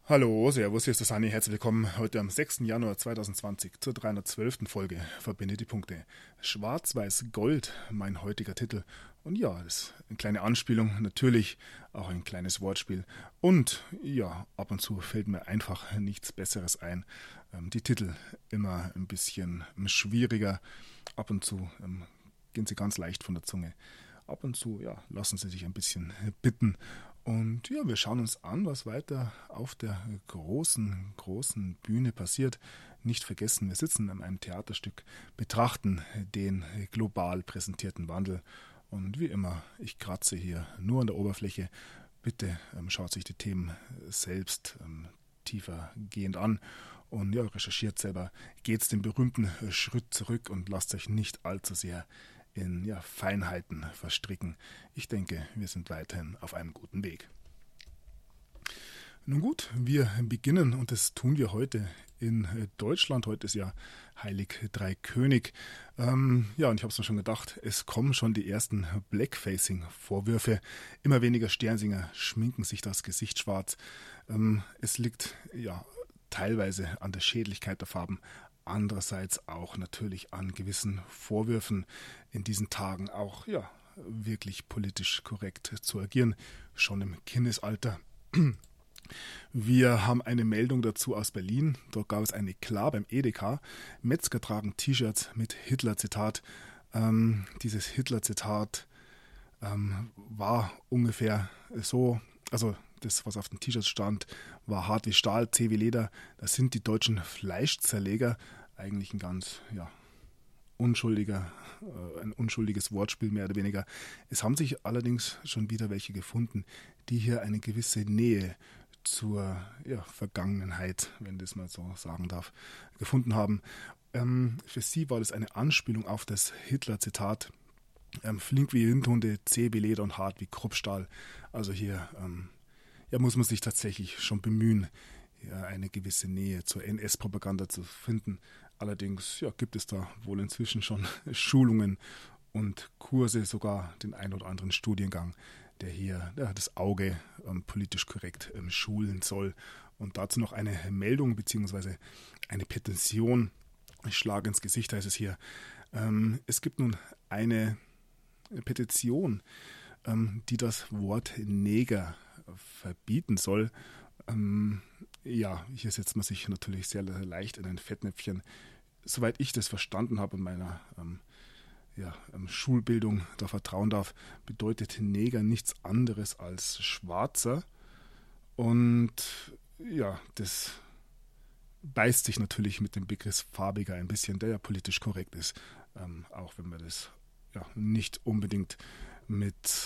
Hallo, servus, hier ist der Sani. Herzlich willkommen heute am 6. Januar 2020 zur 312. Folge Verbinde die Punkte. Schwarz-Weiß-Gold, mein heutiger Titel. Und ja, das ist eine kleine Anspielung, natürlich auch ein kleines Wortspiel. Und ja, ab und zu fällt mir einfach nichts Besseres ein. Die Titel immer ein bisschen schwieriger. Ab und zu gehen sie ganz leicht von der Zunge. Ab und zu, ja, lassen sie sich ein bisschen bitten. Und ja, wir schauen uns an, was weiter auf der großen Bühne passiert. Nicht vergessen, wir sitzen an einem Theaterstück, betrachten den global präsentierten Wandel. Und wie immer, ich kratze hier nur an der Oberfläche. Bitte schaut sich die Themen selbst tiefer gehend an und ja, recherchiert selber. Geht's den berühmten Schritt zurück und lasst euch nicht allzu sehr in Feinheiten verstricken. Ich denke, wir sind weiterhin auf einem guten Weg. Nun gut, wir beginnen und das tun wir heute in Deutschland. Heute ist ja Heilig Drei König. Und ich habe es mir schon gedacht, es kommen schon die ersten Blackfacing-Vorwürfe. Immer weniger Sternsinger schminken sich das Gesicht schwarz. Es liegt ja teilweise an der Schädlichkeit der Farben, andererseits auch natürlich an gewissen Vorwürfen in diesen Tagen auch wirklich politisch korrekt zu agieren, schon im Kindesalter. Wir haben eine Meldung dazu aus Berlin. Dort gab es ein Eklat beim Edeka. Metzger tragen T-Shirts mit Hitler-Zitat. Dieses Hitler-Zitat war ungefähr so, also das, was auf den T-Shirts stand, war hart wie Stahl, zäh wie Leder. Das sind die deutschen Fleischzerleger. Eigentlich ein ganz, ein unschuldiges Wortspiel mehr oder weniger. Es haben sich allerdings schon wieder welche gefunden, die hier eine gewisse Nähe zur Vergangenheit, wenn das mal so sagen darf, gefunden haben. Für sie war das eine Anspielung auf das Hitler-Zitat. Flink wie Windhunde, zäh wie Leder und hart wie Kruppstahl. Also hier muss man sich tatsächlich schon bemühen, eine gewisse Nähe zur NS-Propaganda zu finden. Allerdings gibt es da wohl inzwischen schon Schulungen und Kurse, sogar den ein oder anderen Studiengang, der hier das Auge politisch korrekt schulen soll. Und dazu noch eine Meldung bzw. eine Petition. Ich schlage ins Gesicht, heißt es hier. Es gibt nun eine Petition, die das Wort Neger verbieten soll. Hier setzt man sich natürlich sehr leicht in ein Fettnäpfchen. Soweit ich das verstanden habe in meiner Schulbildung da vertrauen darf, bedeutet Neger nichts anderes als Schwarzer. Und das beißt sich natürlich mit dem Begriff Farbiger ein bisschen, der ja politisch korrekt ist, auch wenn man das nicht unbedingt mit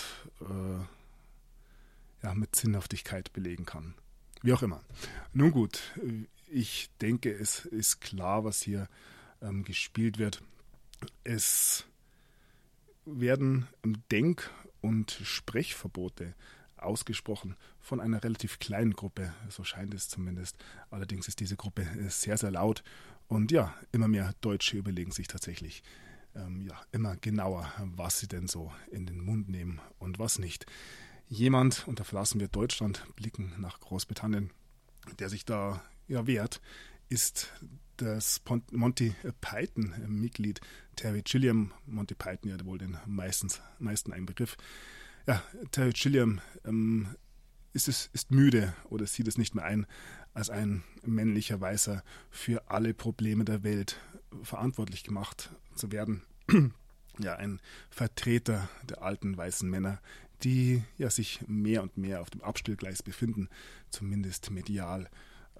Sinnhaftigkeit belegen kann. Wie auch immer. Nun gut, ich denke, es ist klar, was hier gespielt wird. Es werden Denk- und Sprechverbote ausgesprochen von einer relativ kleinen Gruppe, so scheint es zumindest. Allerdings ist diese Gruppe sehr, sehr laut und immer mehr Deutsche überlegen sich tatsächlich immer genauer, was sie denn so in den Mund nehmen und was nicht. Jemand, und da verlassen wir Deutschland, blicken nach Großbritannien, der sich da wehrt, ist das Monty Python-Mitglied Terry Gilliam. Monty Python ja wohl den meisten ein Begriff. Ja, Terry Gilliam ist müde oder sieht es nicht mehr ein, als ein männlicher Weißer für alle Probleme der Welt verantwortlich gemacht zu werden. Ein Vertreter der alten weißen Männer, die sich mehr und mehr auf dem Abstellgleis befinden, zumindest medial.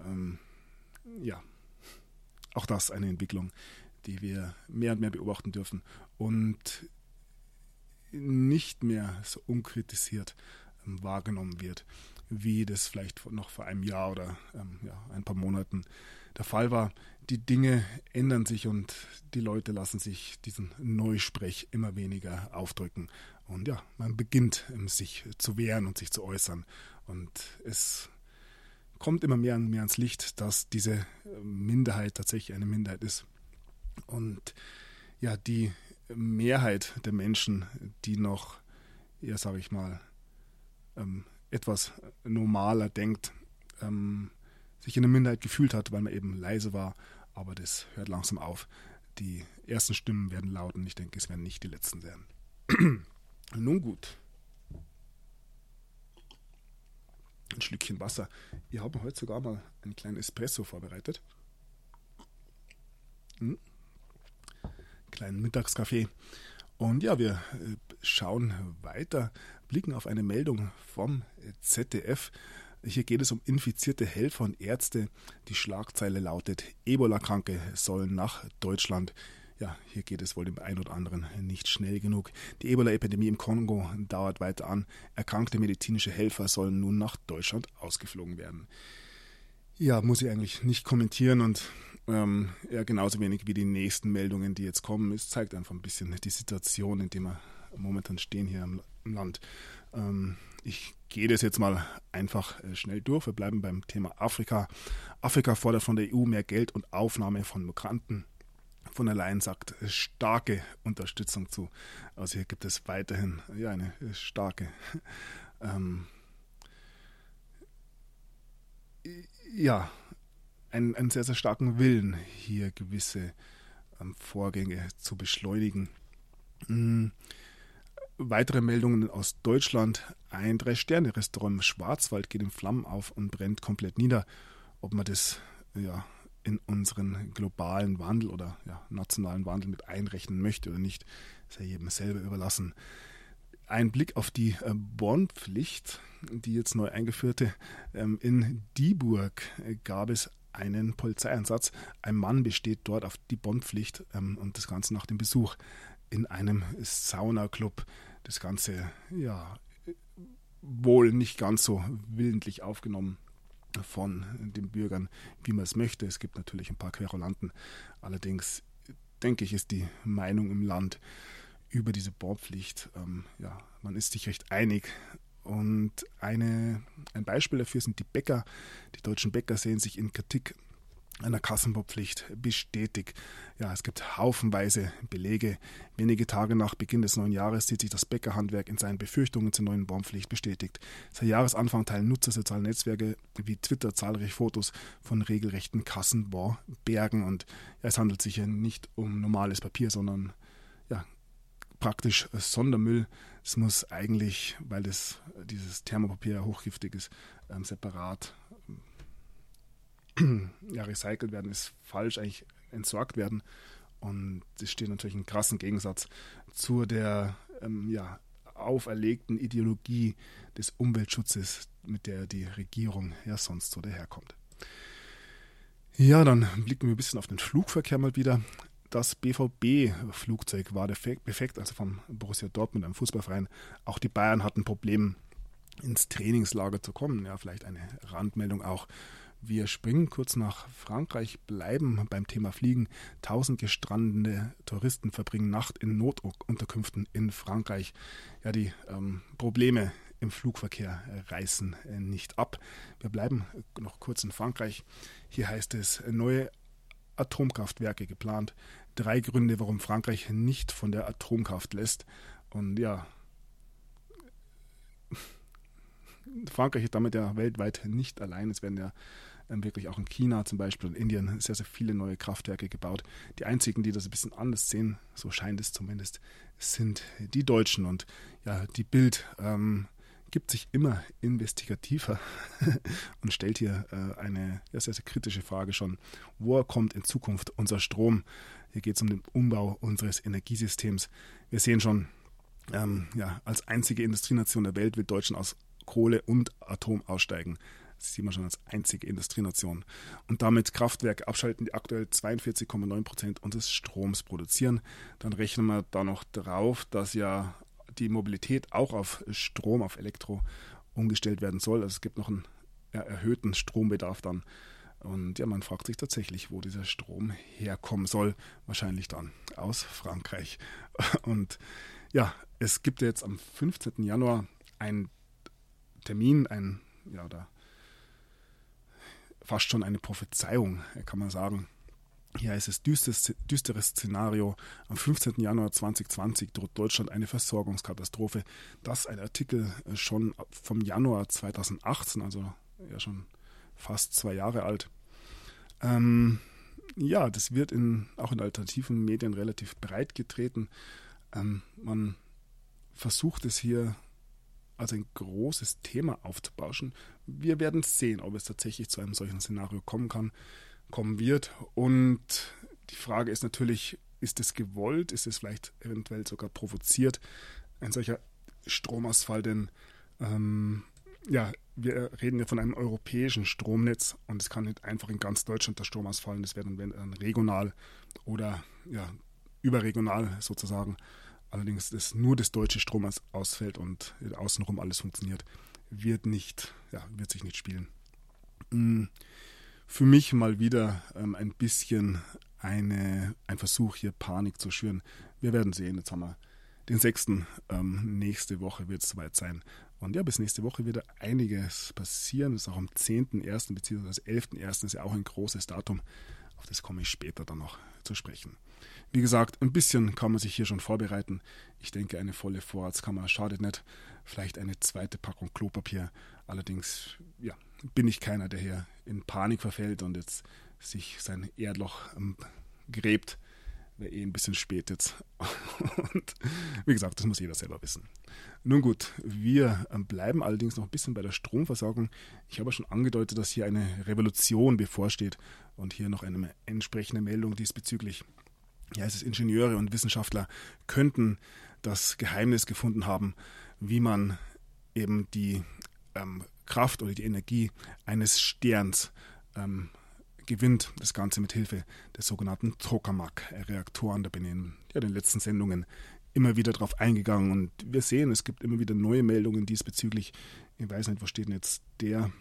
Auch das eine Entwicklung, die wir mehr und mehr beobachten dürfen und nicht mehr so unkritisiert wahrgenommen wird, wie das vielleicht noch vor einem Jahr oder ein paar Monaten der Fall war. Die Dinge ändern sich und die Leute lassen sich diesen Neusprech immer weniger aufdrücken. Und man beginnt sich zu wehren und sich zu äußern. Und es kommt immer mehr und mehr ans Licht, dass diese Minderheit tatsächlich eine Minderheit ist. Und die Mehrheit der Menschen, die noch, etwas normaler denkt, sich in der Minderheit gefühlt hat, weil man eben leise war. Aber das hört langsam auf. Die ersten Stimmen werden laut und ich denke, es werden nicht die letzten sein. Nun gut. Ein Schlückchen Wasser. Ich habe heute sogar mal einen kleinen Espresso vorbereitet. Kleinen Mittagskaffee. Und ja, wir schauen weiter, blicken auf eine Meldung vom ZDF. Hier geht es um infizierte Helfer und Ärzte. Die Schlagzeile lautet: Ebola-Kranke sollen nach Deutschland. Ja, hier geht es wohl dem einen oder anderen nicht schnell genug. Die Ebola-Epidemie im Kongo dauert weiter an. Erkrankte medizinische Helfer sollen nun nach Deutschland ausgeflogen werden. Ja, muss ich eigentlich nicht kommentieren und ja, genauso wenig wie die nächsten Meldungen, die jetzt kommen. Es zeigt einfach ein bisschen die Situation, in der wir momentan stehen hier im Land. Ich gehe das jetzt mal einfach schnell durch. Wir bleiben beim Thema Afrika. Afrika fordert von der EU mehr Geld und Aufnahme von Migranten. Von der Leyen sagt starke Unterstützung zu. Also hier gibt es weiterhin ja, eine starke ja, einen sehr, sehr starken Willen, hier gewisse Vorgänge zu beschleunigen. Weitere Meldungen aus Deutschland. Ein 3-Sterne-Restaurant im Schwarzwald geht in Flammen auf und brennt komplett nieder. Ob man das ja, in unseren globalen Wandel oder ja, nationalen Wandel mit einrechnen möchte oder nicht, ist ja jedem selber überlassen. Ein Blick auf die Bonpflicht, die jetzt neu eingeführte. In Dieburg gab es einen Polizeieinsatz. Ein Mann besteht dort auf die Bonpflicht und das Ganze nach dem Besuch in einem Saunaclub. Das Ganze, ja, wohl nicht ganz so willentlich aufgenommen von den Bürgern, wie man es möchte. Es gibt natürlich ein paar Querulanten. Allerdings denke ich, ist die Meinung im Land über diese Bonpflicht, ja, man ist sich recht einig. Und ein Beispiel dafür sind die Bäcker. Die deutschen Bäcker sehen sich in Kritik einer Kassenbonpflicht bestätigt. Ja, es gibt haufenweise Belege. Wenige Tage nach Beginn des neuen Jahres sieht sich das Bäckerhandwerk in seinen Befürchtungen zur neuen Bonpflicht bestätigt. Seit Jahresanfang teilen Nutzer sozialer Netzwerke wie Twitter zahlreiche Fotos von regelrechten Kassenbonbergen. Und ja, es handelt sich ja nicht um normales Papier, sondern ja, praktisch Sondermüll. Es muss eigentlich, weil dieses Thermopapier hochgiftig ist, separat ja, recycelt werden, ist falsch, eigentlich entsorgt werden. Und das steht natürlich in krassen Gegensatz zu der ja, auferlegten Ideologie des Umweltschutzes, mit der die Regierung ja sonst so daherkommt. Ja, dann blicken wir ein bisschen auf den Flugverkehr mal wieder. Das BVB-Flugzeug war defekt, also vom Borussia Dortmund, einem Fußballverein. Auch die Bayern hatten Probleme, ins Trainingslager zu kommen. Ja, vielleicht eine Randmeldung auch. Wir springen kurz nach Frankreich, bleiben beim Thema Fliegen. 1000 gestrandete Touristen verbringen Nacht in Notunterkünften in Frankreich. Ja, die Probleme im Flugverkehr reißen nicht ab. Wir bleiben noch kurz in Frankreich. Hier heißt es, neue Atomkraftwerke geplant. 3 Gründe, warum Frankreich nicht von der Atomkraft lässt. Und ja, Frankreich ist damit ja weltweit nicht allein. Es werden ja wirklich auch in China zum Beispiel und Indien sehr, sehr viele neue Kraftwerke gebaut. Die einzigen, die das ein bisschen anders sehen, so scheint es zumindest, sind die Deutschen. Und ja, die Bild gibt sich immer investigativer und stellt hier eine ja, sehr, sehr kritische Frage schon. Woher kommt in Zukunft unser Strom? Hier geht es um den Umbau unseres Energiesystems. Wir sehen schon, ja, als einzige Industrienation der Welt will Deutschland aus Kohle und Atom aussteigen. Das sieht man schon als einzige Industrienation. Und damit Kraftwerke abschalten, die aktuell 42,9% unseres Stroms produzieren. Dann rechnen wir da noch drauf, dass ja die Mobilität auch auf Strom, auf Elektro umgestellt werden soll. Also es gibt noch einen erhöhten Strombedarf dann. Und ja, man fragt sich tatsächlich, wo dieser Strom herkommen soll. Wahrscheinlich dann aus Frankreich. Und ja, es gibt jetzt am 15. Januar einen Termin, fast schon eine Prophezeiung, kann man sagen. Hier ist es düsteres Szenario. Am 15. Januar 2020 droht Deutschland eine Versorgungskatastrophe. Das ist ein Artikel schon vom Januar 2018, also ja schon fast 2 Jahre alt. Ja, das wird auch in alternativen Medien relativ breit getreten. Man versucht es hier als ein großes Thema aufzubauschen. Wir werden sehen, ob es tatsächlich zu einem solchen Szenario kommen wird. Und die Frage ist natürlich, ist es gewollt? Ist es vielleicht eventuell sogar provoziert? Ein solcher Stromausfall, denn ja, wir reden ja von einem europäischen Stromnetz und es kann nicht einfach in ganz Deutschland der Strom ausfallen. Das wäre dann regional oder ja, überregional sozusagen. Allerdings, dass nur das deutsche Strom ausfällt und außenrum alles funktioniert, wird sich nicht spielen. Für mich mal wieder ein bisschen ein Versuch, hier Panik zu schüren. Wir werden sehen, jetzt haben wir den 6. Nächste Woche wird es soweit sein. Und ja, bis nächste Woche wird einiges passieren. Das ist auch am 10.01. bzw. 11.01. ist ja auch ein großes Datum. Auf das komme ich später dann noch zu sprechen. Wie gesagt, ein bisschen kann man sich hier schon vorbereiten. Ich denke, eine volle Vorratskammer schadet nicht. Vielleicht eine zweite Packung Klopapier. Allerdings ja, bin ich keiner, der hier in Panik verfällt und jetzt sich sein Erdloch gräbt. Wäre ein bisschen spät jetzt. Und wie gesagt, das muss jeder selber wissen. Nun gut, wir bleiben allerdings noch ein bisschen bei der Stromversorgung. Ich habe schon angedeutet, dass hier eine Revolution bevorsteht und hier noch eine entsprechende Meldung diesbezüglich. Ja, es ist Ingenieure und Wissenschaftler könnten das Geheimnis gefunden haben, wie man eben die Kraft oder die Energie eines Sterns gewinnt, das Ganze mit Hilfe des sogenannten Tokamak-Reaktoren. Da bin ich in den letzten Sendungen immer wieder drauf eingegangen und wir sehen, es gibt immer wieder neue Meldungen diesbezüglich. Ich weiß nicht, wo steht denn jetzt der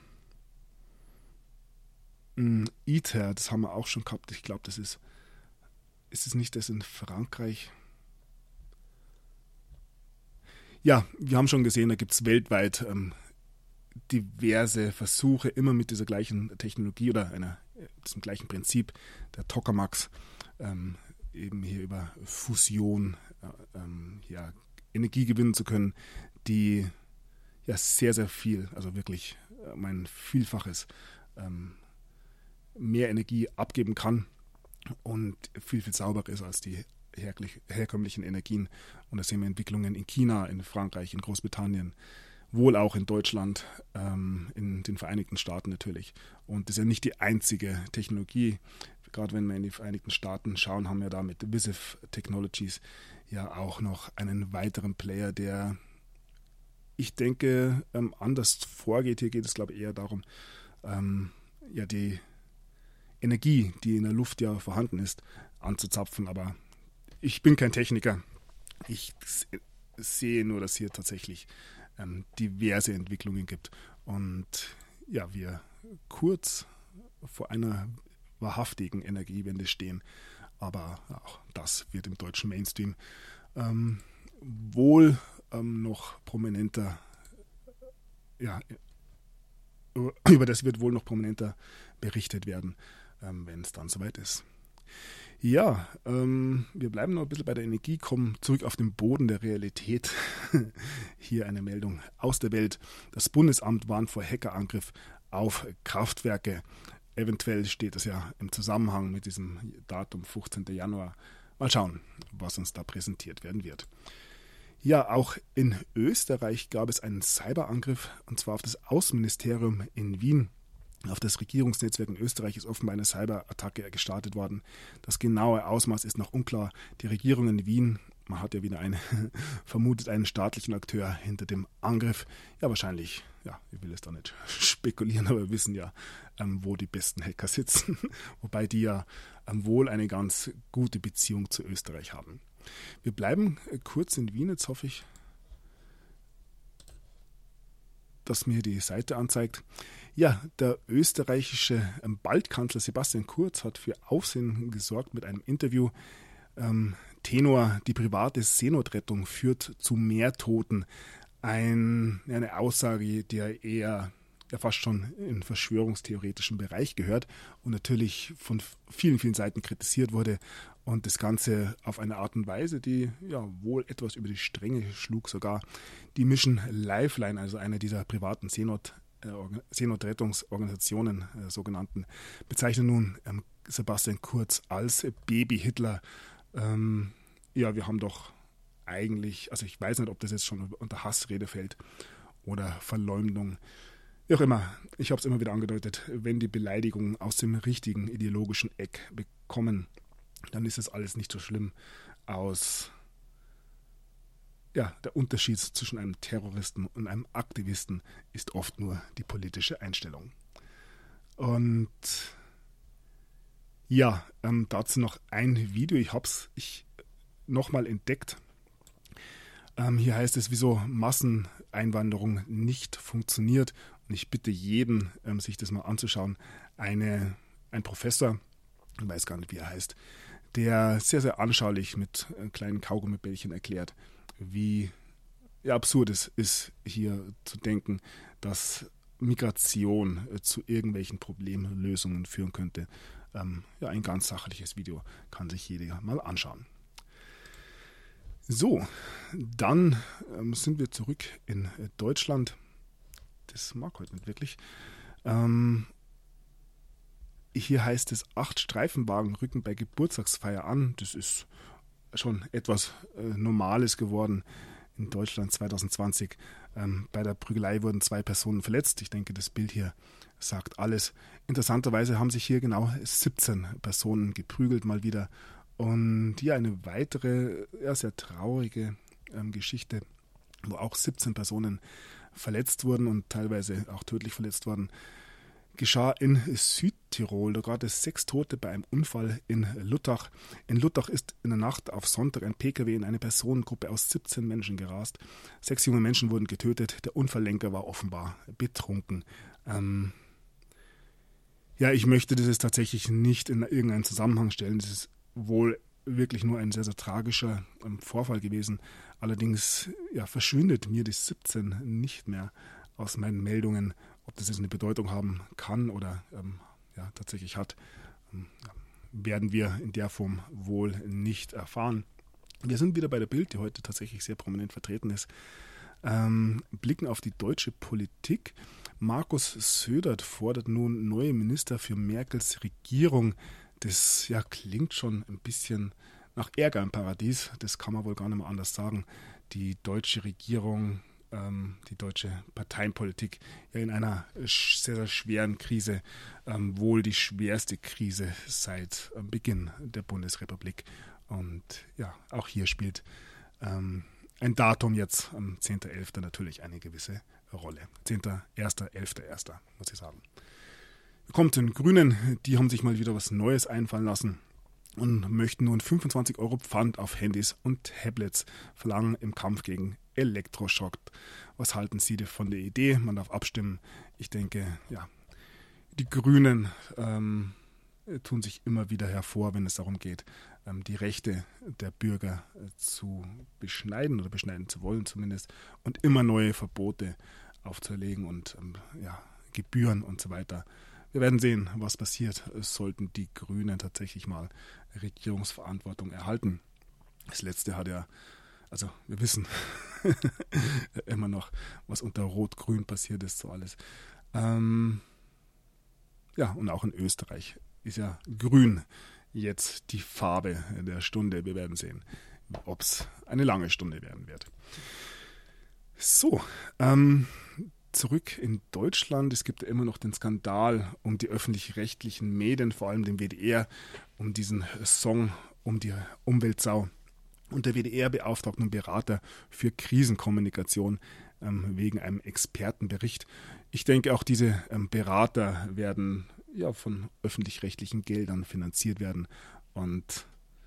ITER, das haben wir auch schon gehabt. Ich glaube, ist es nicht das in Frankreich? Ja, wir haben schon gesehen, da gibt es weltweit diverse Versuche, immer mit dieser gleichen Technologie oder diesem gleichen Prinzip der Tokamaks, eben hier über Fusion Energie gewinnen zu können, die ja sehr, sehr viel, also wirklich ein Vielfaches mehr Energie abgeben kann und viel, viel sauberer ist als die herkömmlichen Energien. Und da sehen wir Entwicklungen in China, in Frankreich, in Großbritannien, wohl auch in Deutschland, in den Vereinigten Staaten natürlich. Und das ist ja nicht die einzige Technologie. Gerade wenn wir in die Vereinigten Staaten schauen, haben wir da mit Visive Technologies ja auch noch einen weiteren Player, der, ich denke, anders vorgeht. Hier geht es, glaube ich, eher darum, die Energie, die in der Luft ja vorhanden ist, anzuzapfen. Aber ich bin kein Techniker. Ich sehe nur, dass hier tatsächlich diverse Entwicklungen gibt und ja, wir kurz vor einer wahrhaftigen Energiewende stehen, aber auch das wird im deutschen Mainstream wohl noch prominenter, über das wird wohl noch prominenter berichtet werden, wenn es dann soweit ist. Ja, wir bleiben noch ein bisschen bei der Energie, kommen zurück auf den Boden der Realität. Hier eine Meldung aus der Welt. Das Bundesamt warnt vor Hackerangriff auf Kraftwerke. Eventuell steht das ja im Zusammenhang mit diesem Datum 15. Januar. Mal schauen, was uns da präsentiert werden wird. Ja, auch in Österreich gab es einen Cyberangriff, und zwar auf das Außenministerium in Wien. Auf das Regierungsnetzwerk in Österreich ist offenbar eine Cyberattacke gestartet worden. Das genaue Ausmaß ist noch unklar. Die Regierung in Wien, man hat ja wieder vermutet einen staatlichen Akteur hinter dem Angriff. Ja, wahrscheinlich, ich will es da nicht spekulieren, aber wir wissen ja, wo die besten Hacker sitzen. Wobei die ja wohl eine ganz gute Beziehung zu Österreich haben. Wir bleiben kurz in Wien. Jetzt hoffe ich, dass mir die Seite anzeigt. Ja, der österreichische Baldkanzler Sebastian Kurz hat für Aufsehen gesorgt mit einem Interview. Tenor, die private Seenotrettung führt zu mehr Toten. Eine Aussage, die eher fast schon in verschwörungstheoretischen Bereich gehört und natürlich von vielen, vielen Seiten kritisiert wurde und das Ganze auf eine Art und Weise, die wohl etwas über die Stränge schlug sogar. Die Mission Lifeline, also eine dieser privaten Seenotrettungsorganisationen, sogenannten, bezeichnen nun Sebastian Kurz als Baby-Hitler. Ja, wir haben doch eigentlich, also ich weiß nicht, ob das jetzt schon unter Hassrede fällt oder Verleumdung. Wie auch immer, ich habe es immer wieder angedeutet, wenn die Beleidigungen aus dem richtigen ideologischen Eck bekommen, dann ist das alles nicht so schlimm. Der Unterschied zwischen einem Terroristen und einem Aktivisten ist oft nur die politische Einstellung. Und ja, dazu noch ein Video. Ich habe es nochmal entdeckt. Hier heißt es, wieso Masseneinwanderung nicht funktioniert. Und ich bitte jeden, sich das mal anzuschauen. Ein Professor, ich weiß gar nicht, wie er heißt, der sehr, sehr anschaulich mit kleinen Kaugummibällchen erklärt, wie absurd es ist, hier zu denken, dass Migration zu irgendwelchen Problemlösungen führen könnte. Ein ganz sachliches Video kann sich jeder mal anschauen. So, dann sind wir zurück in Deutschland. Das mag heute nicht wirklich. Hier heißt es, 8 Streifenwagen rücken bei Geburtstagsfeier an. Das ist schon etwas Normales geworden in Deutschland 2020. Bei der Prügelei wurden 2 Personen verletzt. Ich denke, das Bild hier sagt alles. Interessanterweise haben sich hier genau 17 Personen geprügelt mal wieder. Und ja, eine weitere, sehr traurige Geschichte, wo auch 17 Personen verletzt wurden und teilweise auch tödlich verletzt wurden, geschah in Südtirol. Da gab es 6 Tote bei einem Unfall in Luttach. In Luttach ist in der Nacht auf Sonntag ein Pkw in eine Personengruppe aus 17 Menschen gerast. 6 junge Menschen wurden getötet. Der Unfalllenker war offenbar betrunken. Ich möchte das jetzt tatsächlich nicht in irgendeinen Zusammenhang stellen. Das ist wohl wirklich nur ein sehr, sehr tragischer Vorfall gewesen. Allerdings verschwindet mir die 17 nicht mehr aus meinen Meldungen. Ob das jetzt eine Bedeutung haben kann oder tatsächlich hat, werden wir in der Form wohl nicht erfahren. Wir sind wieder bei der Bild, die heute tatsächlich sehr prominent vertreten ist. Blicken auf die deutsche Politik. Markus Söder fordert nun neue Minister für Merkels Regierung. Das klingt schon ein bisschen nach Ärger im Paradies. Das kann man wohl gar nicht mehr anders sagen. Die deutsche Regierung, die deutsche Parteienpolitik in einer sehr, sehr schweren Krise, wohl die schwerste Krise seit Beginn der Bundesrepublik. Und auch hier spielt ein Datum jetzt am 10.11. natürlich eine gewisse Rolle. 10.1., 11.1. muss ich sagen. Kommt zu den Grünen, die haben sich mal wieder was Neues einfallen lassen und möchten nun 25 € Pfand auf Handys und Tablets verlangen im Kampf gegen Elektroschock. Was halten Sie von der Idee? Man darf abstimmen. Ich denke, die Grünen tun sich immer wieder hervor, wenn es darum geht, die Rechte der Bürger zu beschneiden oder beschneiden zu wollen zumindest und immer neue Verbote aufzuerlegen und Gebühren und so weiter. Wir werden sehen, was passiert, sollten die Grünen tatsächlich mal Regierungsverantwortung erhalten. Das Letzte hat wir wissen immer noch, was unter Rot-Grün passiert ist, so alles. Und auch in Österreich ist Grün jetzt die Farbe der Stunde. Wir werden sehen, ob es eine lange Stunde werden wird. So, zurück in Deutschland. Es gibt ja immer noch den Skandal um die öffentlich-rechtlichen Medien, vor allem den WDR, um diesen Song um die Umweltsau. Und der WDR beauftragt nun Berater für Krisenkommunikation wegen einem Expertenbericht. Ich denke, auch diese Berater werden von öffentlich-rechtlichen Geldern finanziert werden. Und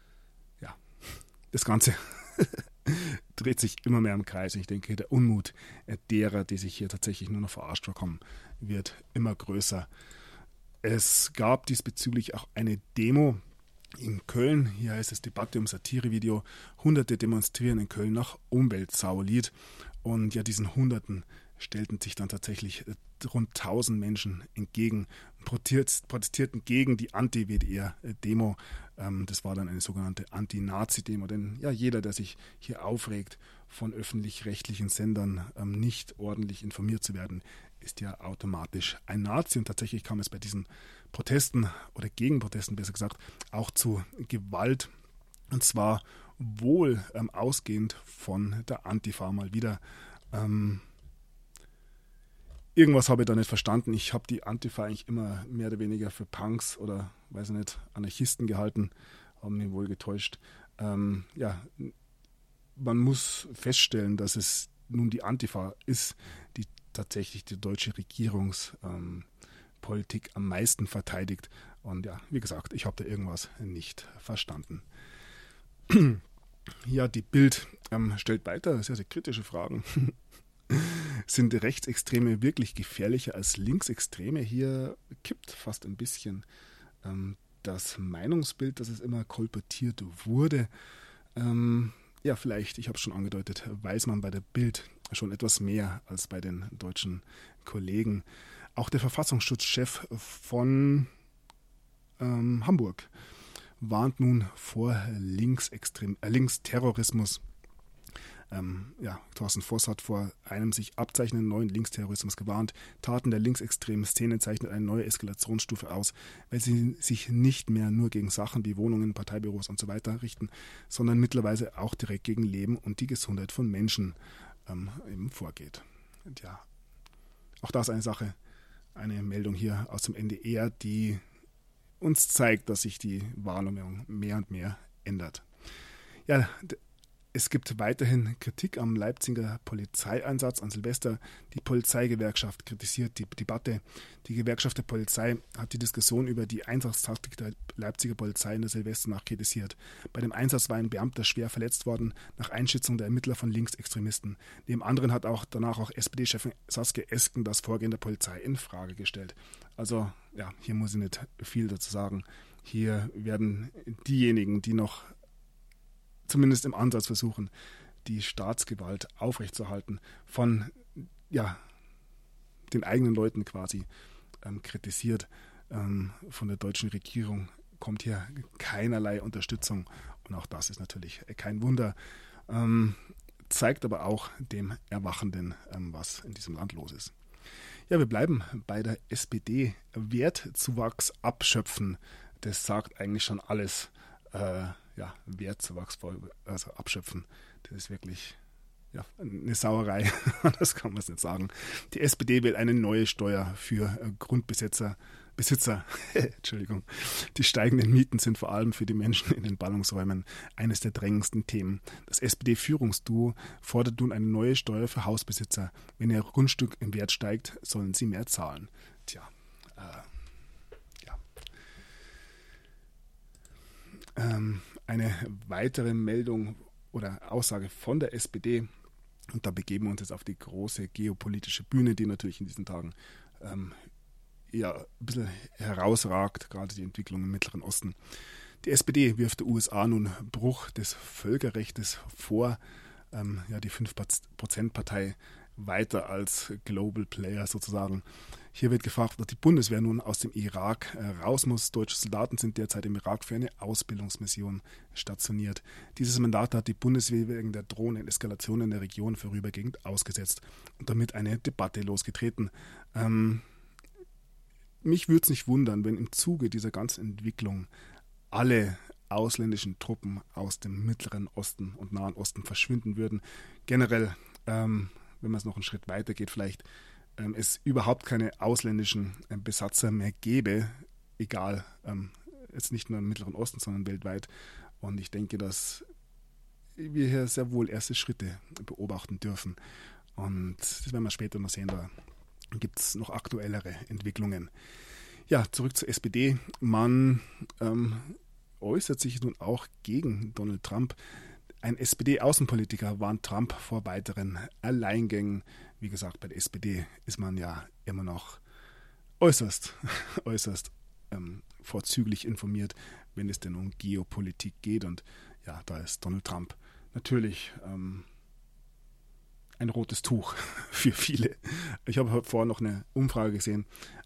das Ganze dreht sich immer mehr im Kreis. Ich denke, der Unmut derer, die sich hier tatsächlich nur noch verarscht vorkommen, wird immer größer. Es gab diesbezüglich auch eine Demo in Köln. Hier heißt es Debatte um Satirevideo. Hunderte demonstrieren in Köln nach Umweltsaulied. Und diesen Hunderten stellten sich dann tatsächlich rund 1000 Menschen entgegen, protestierten gegen die Anti-WDR-Demo. Das war dann eine sogenannte Anti-Nazi-Demo, denn jeder, der sich hier aufregt, von öffentlich-rechtlichen Sendern nicht ordentlich informiert zu werden, ist ja automatisch ein Nazi. Und tatsächlich kam es bei diesen Protesten oder Gegenprotesten, besser gesagt, auch zu Gewalt. Und zwar wohl ausgehend von der Antifa mal wieder. Irgendwas habe ich da nicht verstanden. Ich habe die Antifa eigentlich immer mehr oder weniger für Punks oder, weiß ich nicht, Anarchisten gehalten. Haben mich wohl getäuscht. Ja, man muss feststellen, dass es nun die Antifa ist, die tatsächlich die deutsche Regierungspolitik am meisten verteidigt. Und ja, wie gesagt, ich habe da irgendwas nicht verstanden. Ja, die Bild stellt weiter sehr, sehr kritische Fragen. Sind Rechtsextreme wirklich gefährlicher als Linksextreme? Hier kippt fast ein bisschen das Meinungsbild, dass es immer kolportiert wurde. Ja, vielleicht, ich habe es schon angedeutet, weiß man bei der Bild schon etwas mehr als bei den deutschen Kollegen. Auch der Verfassungsschutzchef von Hamburg warnt nun vor Linksterrorismus. Thorsten Voss hat vor einem sich abzeichnenden neuen Linksterrorismus gewarnt. Taten der linksextremen Szene zeichnet eine neue Eskalationsstufe aus, weil sie sich nicht mehr nur gegen Sachen wie Wohnungen, Parteibüros und so weiter richten, sondern mittlerweile auch direkt gegen Leben und die Gesundheit von Menschen eben vorgeht. Und ja, auch das eine Sache, eine Meldung hier aus dem NDR, die uns zeigt, dass sich die Wahrnehmung mehr und mehr ändert. Ja, es gibt weiterhin Kritik am Leipziger Polizeieinsatz an Silvester. Die Polizeigewerkschaft kritisiert die Debatte. Die Gewerkschaft der Polizei hat die Diskussion über die Einsatztaktik der Leipziger Polizei in der Silvesternacht kritisiert. Bei dem Einsatz war ein Beamter schwer verletzt worden, nach Einschätzung der Ermittler von Linksextremisten. Neben anderen hat danach auch SPD-Chefin Saskia Esken das Vorgehen der Polizei in Frage gestellt. Also, ja, hier muss ich nicht viel dazu sagen. Hier werden diejenigen, die noch zumindest im Ansatz versuchen, die Staatsgewalt aufrechtzuerhalten, von den eigenen Leuten quasi kritisiert. Von der deutschen Regierung kommt hier keinerlei Unterstützung und auch das ist natürlich kein Wunder. Zeigt aber auch dem Erwachenden, was in diesem Land los ist. Ja, wir bleiben bei der SPD. Wertzuwachs abschöpfen, das sagt eigentlich schon alles. Wertzuwachs, also abschöpfen, das ist wirklich eine Sauerei, das kann man es nicht sagen. Die SPD will eine neue Steuer für Grundbesitzer. Entschuldigung. Die steigenden Mieten sind vor allem für die Menschen in den Ballungsräumen eines der drängendsten Themen. Das SPD-Führungsduo fordert nun eine neue Steuer für Hausbesitzer. Wenn ihr Grundstück im Wert steigt, sollen sie mehr zahlen. Eine weitere Meldung oder Aussage von der SPD, und da begeben wir uns jetzt auf die große geopolitische Bühne, die natürlich in diesen Tagen ein bisschen herausragt, gerade die Entwicklung im Mittleren Osten. Die SPD wirft der USA nun Bruch des Völkerrechts vor, die 5%-Partei weiter als Global Player sozusagen. Hier wird gefragt, ob die Bundeswehr nun aus dem Irak raus muss. Deutsche Soldaten sind derzeit im Irak für eine Ausbildungsmission stationiert. Dieses Mandat hat die Bundeswehr wegen der drohenden Eskalation in der Region vorübergehend ausgesetzt und damit eine Debatte losgetreten. Mich würde es nicht wundern, wenn im Zuge dieser ganzen Entwicklung alle ausländischen Truppen aus dem Mittleren Osten und Nahen Osten verschwinden würden. Generell, wenn man es noch einen Schritt weiter geht, vielleicht es überhaupt keine ausländischen Besatzer mehr gäbe, egal, jetzt nicht nur im Mittleren Osten, sondern weltweit. Und ich denke, dass wir hier sehr wohl erste Schritte beobachten dürfen. Und das werden wir später noch sehen, da gibt es noch aktuellere Entwicklungen. Ja, zurück zur SPD. Man äußert sich nun auch gegen Donald Trump. Ein SPD-Außenpolitiker warnt Trump vor weiteren Alleingängen. Wie gesagt, bei der SPD ist man ja immer noch äußerst vorzüglich informiert, wenn es denn um Geopolitik geht. Und ja, da ist Donald Trump natürlich ein rotes Tuch für viele. Ich habe heute vorher noch eine Umfrage gesehen.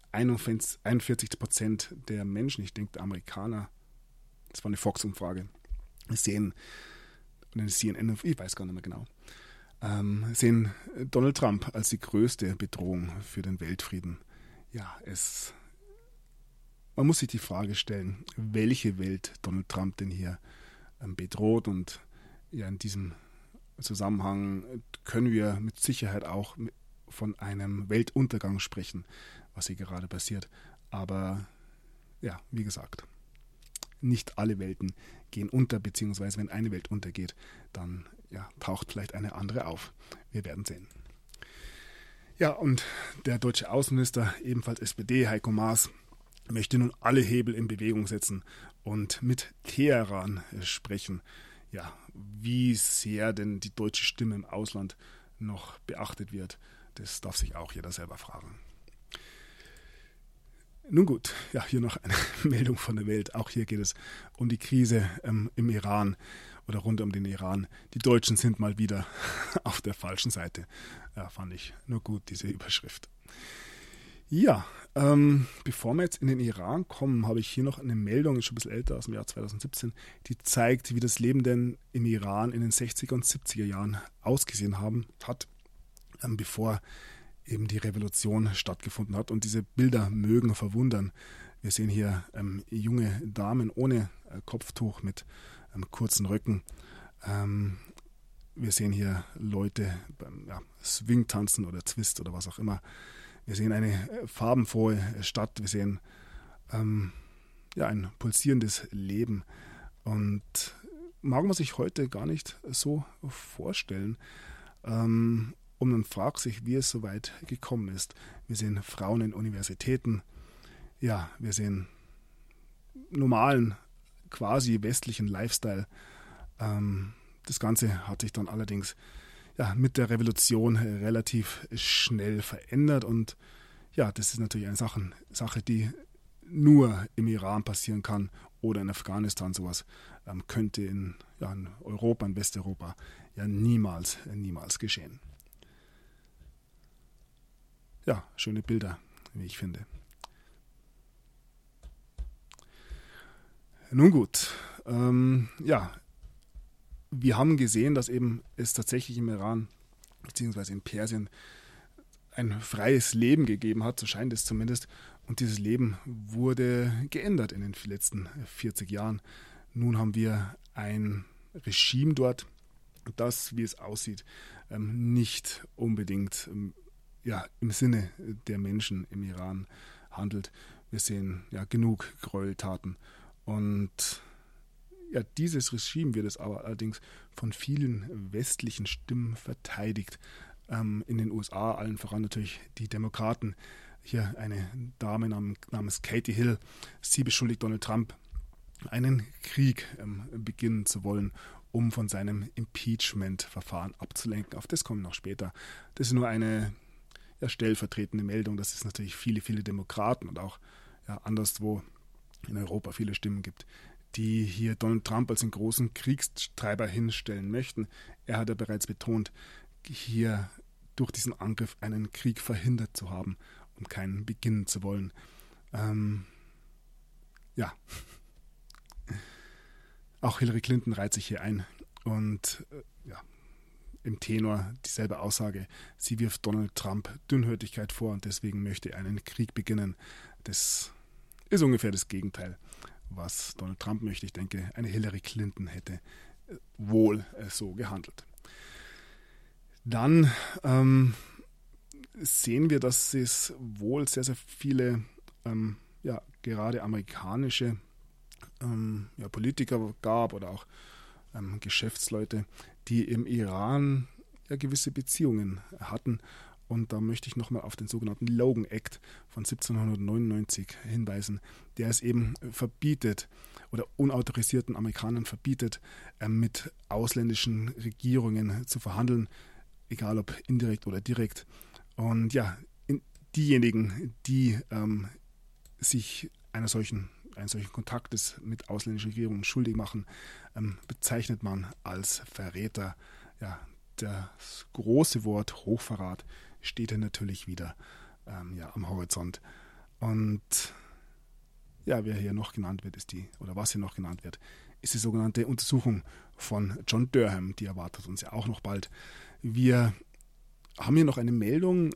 41% der Menschen, ich denke der Amerikaner, das war eine Fox-Umfrage, sehen, eine CNN, ich weiß gar nicht mehr genau, sehen Donald Trump als die größte Bedrohung für den Weltfrieden. Ja, man muss sich die Frage stellen, welche Welt Donald Trump denn hier bedroht. Und ja, in diesem Zusammenhang können wir mit Sicherheit auch von einem Weltuntergang sprechen, was hier gerade passiert. Aber ja, wie gesagt, nicht alle Welten gehen unter, beziehungsweise wenn eine Welt untergeht, dann ja, taucht vielleicht eine andere auf. Wir werden sehen. Ja, und der deutsche Außenminister, ebenfalls SPD, Heiko Maas, möchte nun alle Hebel in Bewegung setzen und mit Teheran sprechen. Ja, wie sehr denn die deutsche Stimme im Ausland noch beachtet wird, das darf sich auch jeder selber fragen. Nun gut, ja, hier noch eine Meldung von der Welt. Auch hier geht es um die Krise im Iran oder rund um den Iran. Die Deutschen sind mal wieder auf der falschen Seite. Ja, fand ich nur gut, diese Überschrift. Ja, bevor wir jetzt in den Iran kommen, habe ich hier noch eine Meldung, ist schon ein bisschen älter, aus dem Jahr 2017, die zeigt, wie das Leben denn im Iran in den 60er und 70er Jahren ausgesehen hat, bevor eben die Revolution stattgefunden hat. Und diese Bilder mögen verwundern. Wir sehen hier junge Damen ohne Kopftuch mit kurzen Röcken. Wir sehen hier Leute beim Swing tanzen oder Twist oder was auch immer. Wir sehen eine farbenfrohe Stadt. Wir sehen ein pulsierendes Leben. Und mag man sich heute gar nicht so vorstellen. Und man fragt sich, wie es so weit gekommen ist. Wir sehen Frauen in Universitäten. Ja, wir sehen normalen, quasi westlichen Lifestyle. Das Ganze hat sich dann allerdings mit der Revolution relativ schnell verändert. Und ja, das ist natürlich eine Sache, die nur im Iran passieren kann oder in Afghanistan. Sowas könnte in Europa, in Westeuropa niemals geschehen. Ja, schöne Bilder, wie ich finde. Nun gut, wir haben gesehen, dass eben es tatsächlich im Iran bzw. in Persien ein freies Leben gegeben hat, so scheint es zumindest. Und dieses Leben wurde geändert in den letzten 40 Jahren. Nun haben wir ein Regime dort, das, wie es aussieht, nicht unbedingt im Sinne der Menschen im Iran handelt. Wir sehen genug Gräueltaten. Und dieses Regime wird es aber allerdings von vielen westlichen Stimmen verteidigt. In den USA, allen voran natürlich die Demokraten. Hier eine Dame namens Katie Hill. Sie beschuldigt Donald Trump, einen Krieg beginnen zu wollen, um von seinem Impeachment-Verfahren abzulenken. Auf das kommen wir noch später. Das ist nur eine stellvertretende Meldung, dass es natürlich viele, viele Demokraten und auch anderswo in Europa viele Stimmen gibt, die hier Donald Trump als den großen Kriegstreiber hinstellen möchten. Er hat ja bereits betont, hier durch diesen Angriff einen Krieg verhindert zu haben und keinen beginnen zu wollen. Auch Hillary Clinton reiht sich hier ein und im Tenor dieselbe Aussage. Sie wirft Donald Trump Dünnhäutigkeit vor und deswegen möchte er einen Krieg beginnen. Das ist ungefähr das Gegenteil, was Donald Trump möchte. Ich denke, eine Hillary Clinton hätte wohl so gehandelt. Dann sehen wir, dass es wohl sehr, sehr viele gerade amerikanische Politiker gab oder auch Geschäftsleute, die im Iran gewisse Beziehungen hatten. Und da möchte ich nochmal auf den sogenannten Logan Act von 1799 hinweisen, der es eben verbietet oder unautorisierten Amerikanern verbietet, mit ausländischen Regierungen zu verhandeln, egal ob indirekt oder direkt. Und diejenigen, die sich eines solchen Kontaktes mit ausländischen Regierungen schuldig machen, bezeichnet man als Verräter. Ja, das große Wort Hochverrat steht hier natürlich wieder am Horizont. Und wer hier noch genannt wird, ist die sogenannte Untersuchung von John Durham. Die erwartet uns ja auch noch bald. Wir haben hier noch eine Meldung,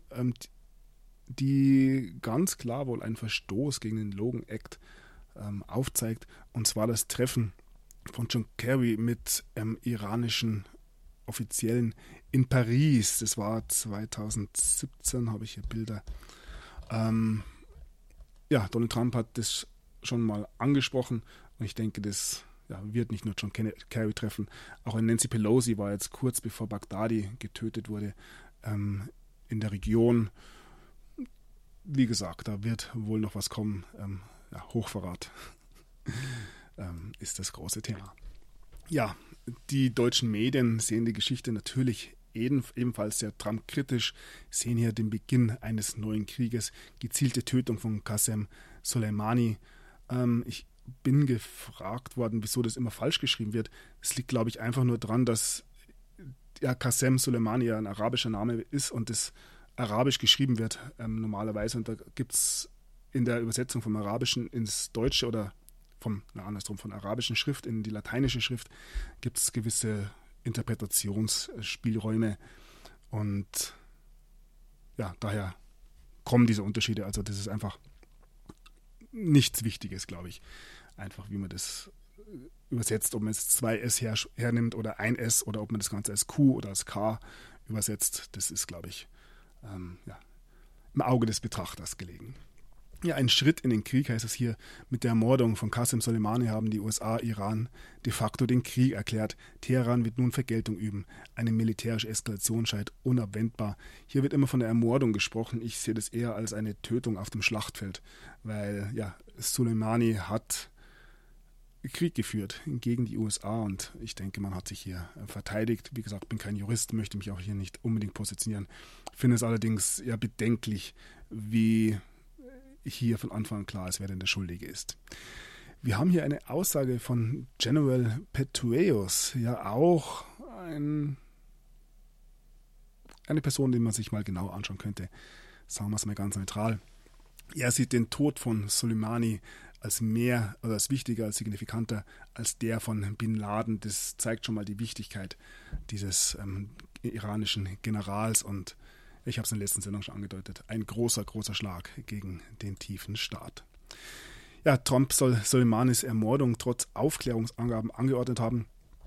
die ganz klar wohl einen Verstoß gegen den Logan Act aufzeigt, und zwar das Treffen von John Kerry mit iranischen Offiziellen in Paris. Das war 2017, habe ich hier Bilder. Donald Trump hat das schon mal angesprochen, und ich denke, das wird nicht nur John Kerry treffen. Auch Nancy Pelosi war jetzt kurz bevor Baghdadi getötet wurde in der Region. Wie gesagt, da wird wohl noch was kommen. Hochverrat ist das große Thema. Ja, die deutschen Medien sehen die Geschichte natürlich ebenfalls sehr Trump-kritisch, sehen hier den Beginn eines neuen Krieges, gezielte Tötung von Qasem Soleimani. Ich bin gefragt worden, wieso das immer falsch geschrieben wird. Es liegt, glaube ich, einfach nur daran, dass Qasem Soleimani ja ein arabischer Name ist und das arabisch geschrieben wird normalerweise. Und da gibt es in der Übersetzung vom Arabischen ins Deutsche oder von arabischen Schrift in die lateinische Schrift gibt es gewisse Interpretationsspielräume, und daher kommen diese Unterschiede. Also das ist einfach nichts Wichtiges, glaube ich. Einfach wie man das übersetzt, ob man jetzt 2 S hernimmt oder ein S oder ob man das Ganze als Q oder als K übersetzt, das ist, glaube ich, im Auge des Betrachters gelegen. Ja, ein Schritt in den Krieg heißt es hier. Mit der Ermordung von Qasem Soleimani haben die USA Iran de facto den Krieg erklärt. Teheran wird nun Vergeltung üben. Eine militärische Eskalation scheint unabwendbar. Hier wird immer von der Ermordung gesprochen. Ich sehe das eher als eine Tötung auf dem Schlachtfeld, weil Soleimani hat Krieg geführt gegen die USA, und ich denke, man hat sich hier verteidigt. Wie gesagt, bin kein Jurist, möchte mich auch hier nicht unbedingt positionieren. Finde es allerdings bedenklich, wie hier von Anfang an klar ist, wer denn der Schuldige ist. Wir haben hier eine Aussage von General Petraeus, auch eine Person, die man sich mal genau anschauen könnte. Sagen wir es mal ganz neutral. Er sieht den Tod von Soleimani als mehr oder als wichtiger, als signifikanter als der von Bin Laden. Das zeigt schon mal die Wichtigkeit dieses iranischen Generals, und ich habe es in der letzten Sendung schon angedeutet, ein großer, großer Schlag gegen den tiefen Staat. Ja, Trump soll Soleimanis Ermordung trotz Aufklärungsangaben angeordnet haben.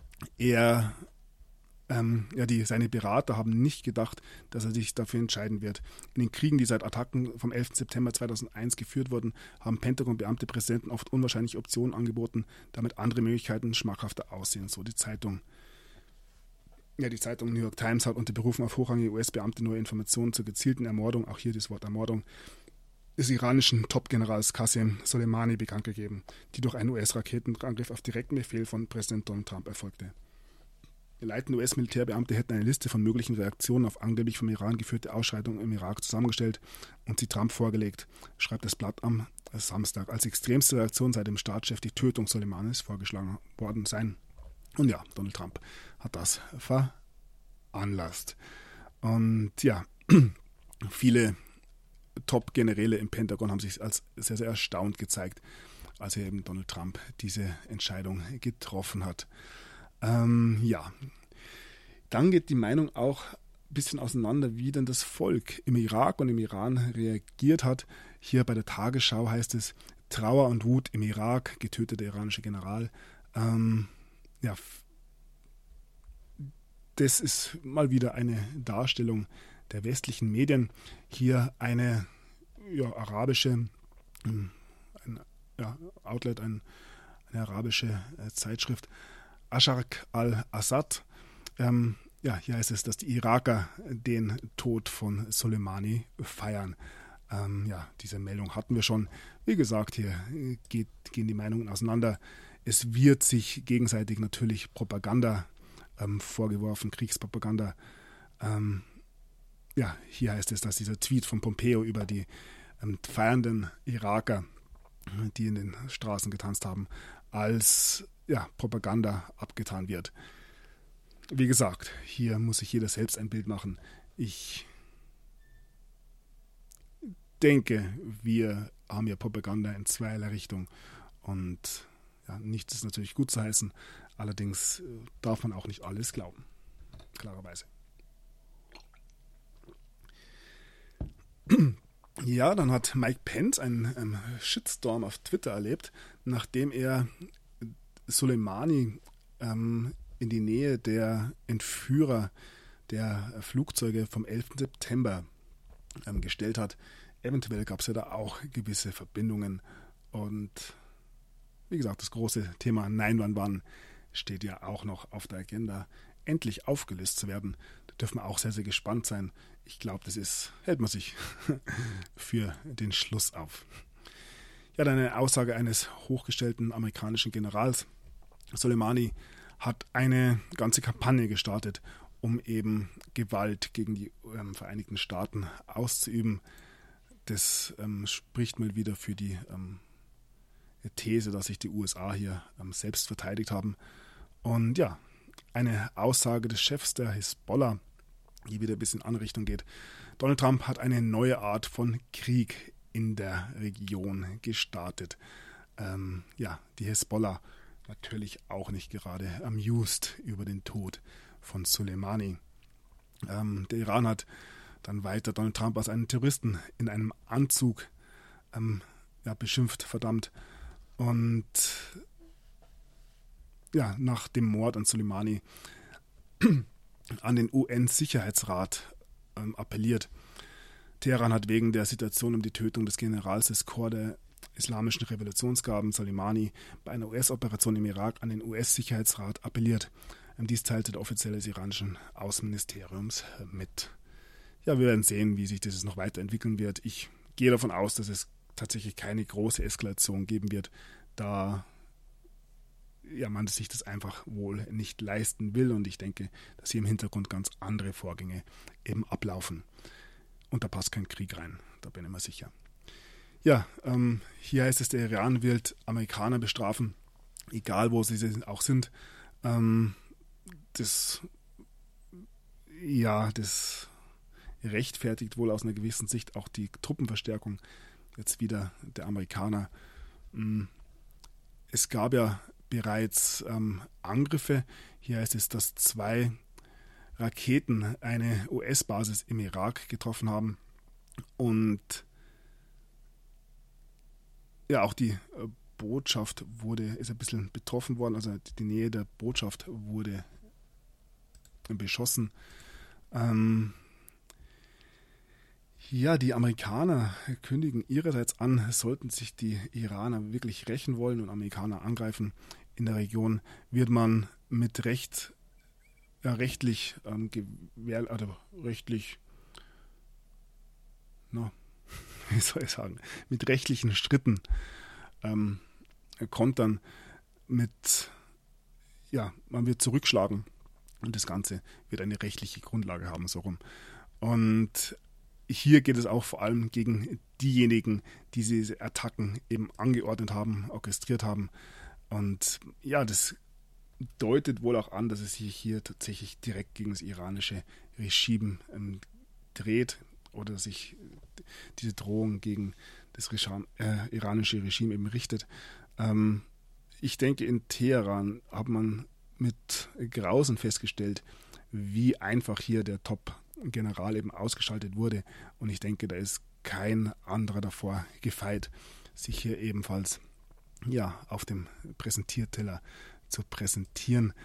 Seine Berater haben nicht gedacht, dass er sich dafür entscheiden wird. In den Kriegen, die seit Attacken vom 11. September 2001 geführt wurden, haben Pentagon-Beamte Präsidenten oft unwahrscheinliche Optionen angeboten, damit andere Möglichkeiten schmackhafter aussehen, so die Zeitung. Ja, die Zeitung New York Times hat unter Berufung auf hochrangige US-Beamte neue Informationen zur gezielten Ermordung, auch hier das Wort Ermordung, des iranischen Top-Generals Qasem Soleimani bekannt gegeben, die durch einen US-Raketenangriff auf direkten Befehl von Präsident Donald Trump erfolgte. Leitende US-Militärbeamte hätten eine Liste von möglichen Reaktionen auf angeblich vom Iran geführte Ausschreitungen im Irak zusammengestellt und sie Trump vorgelegt, schreibt das Blatt am Samstag. Als extremste Reaktion sei dem Staatschef die Tötung Soleimanis vorgeschlagen worden sein. Und ja, Donald Trump hat das veranlasst. Und ja, viele Top-Generäle im Pentagon haben sich als sehr, sehr erstaunt gezeigt, als eben Donald Trump diese Entscheidung getroffen hat. Dann geht die Meinung auch ein bisschen auseinander, wie denn das Volk im Irak und im Iran reagiert hat. Hier bei der Tagesschau heißt es: Trauer und Wut im Irak, getöteter iranischer General. Das ist mal wieder eine Darstellung der westlichen Medien. Hier eine arabische Outlet, eine arabische Zeitschrift, Asharq al-Assad. Hier heißt es, dass die Iraker den Tod von Soleimani feiern. Diese Meldung hatten wir schon. Wie gesagt, hier gehen die Meinungen auseinander. Es wird sich gegenseitig natürlich Propaganda vorgeworfen, Kriegspropaganda. Hier heißt es, dass dieser Tweet von Pompeo über die feiernden Iraker, die in den Straßen getanzt haben, als Propaganda abgetan wird. Wie gesagt, hier muss sich jeder selbst ein Bild machen. Ich denke, wir haben ja Propaganda in zweierlei Richtung, und nichts ist natürlich gut zu heißen, allerdings darf man auch nicht alles glauben, klarerweise. Ja, dann hat Mike Pence einen Shitstorm auf Twitter erlebt, nachdem er Soleimani in die Nähe der Entführer der Flugzeuge vom 11. September gestellt hat. Eventuell gab es ja da auch gewisse Verbindungen. Und wie gesagt, das große Thema 911 steht ja auch noch auf der Agenda, endlich aufgelöst zu werden. Da dürfen wir auch sehr, sehr gespannt sein. Ich glaube, hält man sich für den Schluss auf. Ja, dann eine Aussage eines hochgestellten amerikanischen Generals. Soleimani hat eine ganze Kampagne gestartet, um eben Gewalt gegen die Vereinigten Staaten auszuüben. Das spricht mal wieder für die These, dass sich die USA hier selbst verteidigt haben. Und ja, eine Aussage des Chefs der Hisbollah, die wieder ein bisschen in andere Richtung geht. Donald Trump hat eine neue Art von Krieg in der Region gestartet. Die Hisbollah natürlich auch nicht gerade amused über den Tod von Soleimani. Der Iran hat dann weiter Donald Trump als einen Terroristen in einem Anzug beschimpft, verdammt. Und ja, nach dem Mord an Soleimani an den UN-Sicherheitsrat appelliert. Teheran hat wegen der Situation um die Tötung des Generals des Korps der Islamischen Revolutionsgarden Soleimani bei einer US-Operation im Irak an den US-Sicherheitsrat appelliert. Dies teilte der Offizielle des iranischen Außenministeriums mit. Ja, wir werden sehen, wie sich das noch weiterentwickeln wird. Ich gehe davon aus, dass es tatsächlich keine große Eskalation geben wird, da man sich das einfach wohl nicht leisten will. Und ich denke, dass hier im Hintergrund ganz andere Vorgänge eben ablaufen. Und da passt kein Krieg rein, da bin ich mir sicher. Ja, hier heißt es, der Iran wird Amerikaner bestrafen, egal wo sie auch sind. Das rechtfertigt wohl aus einer gewissen Sicht auch die Truppenverstärkung jetzt wieder der Amerikaner. Es gab ja bereits Angriffe. Hier heißt es, dass 2 Raketen eine US-Basis im Irak getroffen haben. Und ja, auch die Botschaft ist ein bisschen betroffen worden. Also die Nähe der Botschaft wurde beschossen. Die Amerikaner kündigen ihrerseits an, sollten sich die Iraner wirklich rächen wollen und Amerikaner angreifen in der Region, wird man mit rechtlich mit rechtlichen Schritten kontern man wird zurückschlagen und das Ganze wird eine rechtliche Grundlage haben, so rum. Und hier geht es auch vor allem gegen diejenigen, die diese Attacken eben angeordnet haben, orchestriert haben. Und ja, das deutet wohl auch an, dass es sich hier tatsächlich direkt gegen das iranische Regime dreht oder sich diese Drohung gegen das iranische Regime eben richtet. Ich denke, in Teheran hat man mit Grausen festgestellt, wie einfach hier der Top-General eben ausgeschaltet wurde. Und ich denke, da ist kein anderer davor gefeit, sich hier ebenfalls auf dem Präsentierteller zu präsentieren.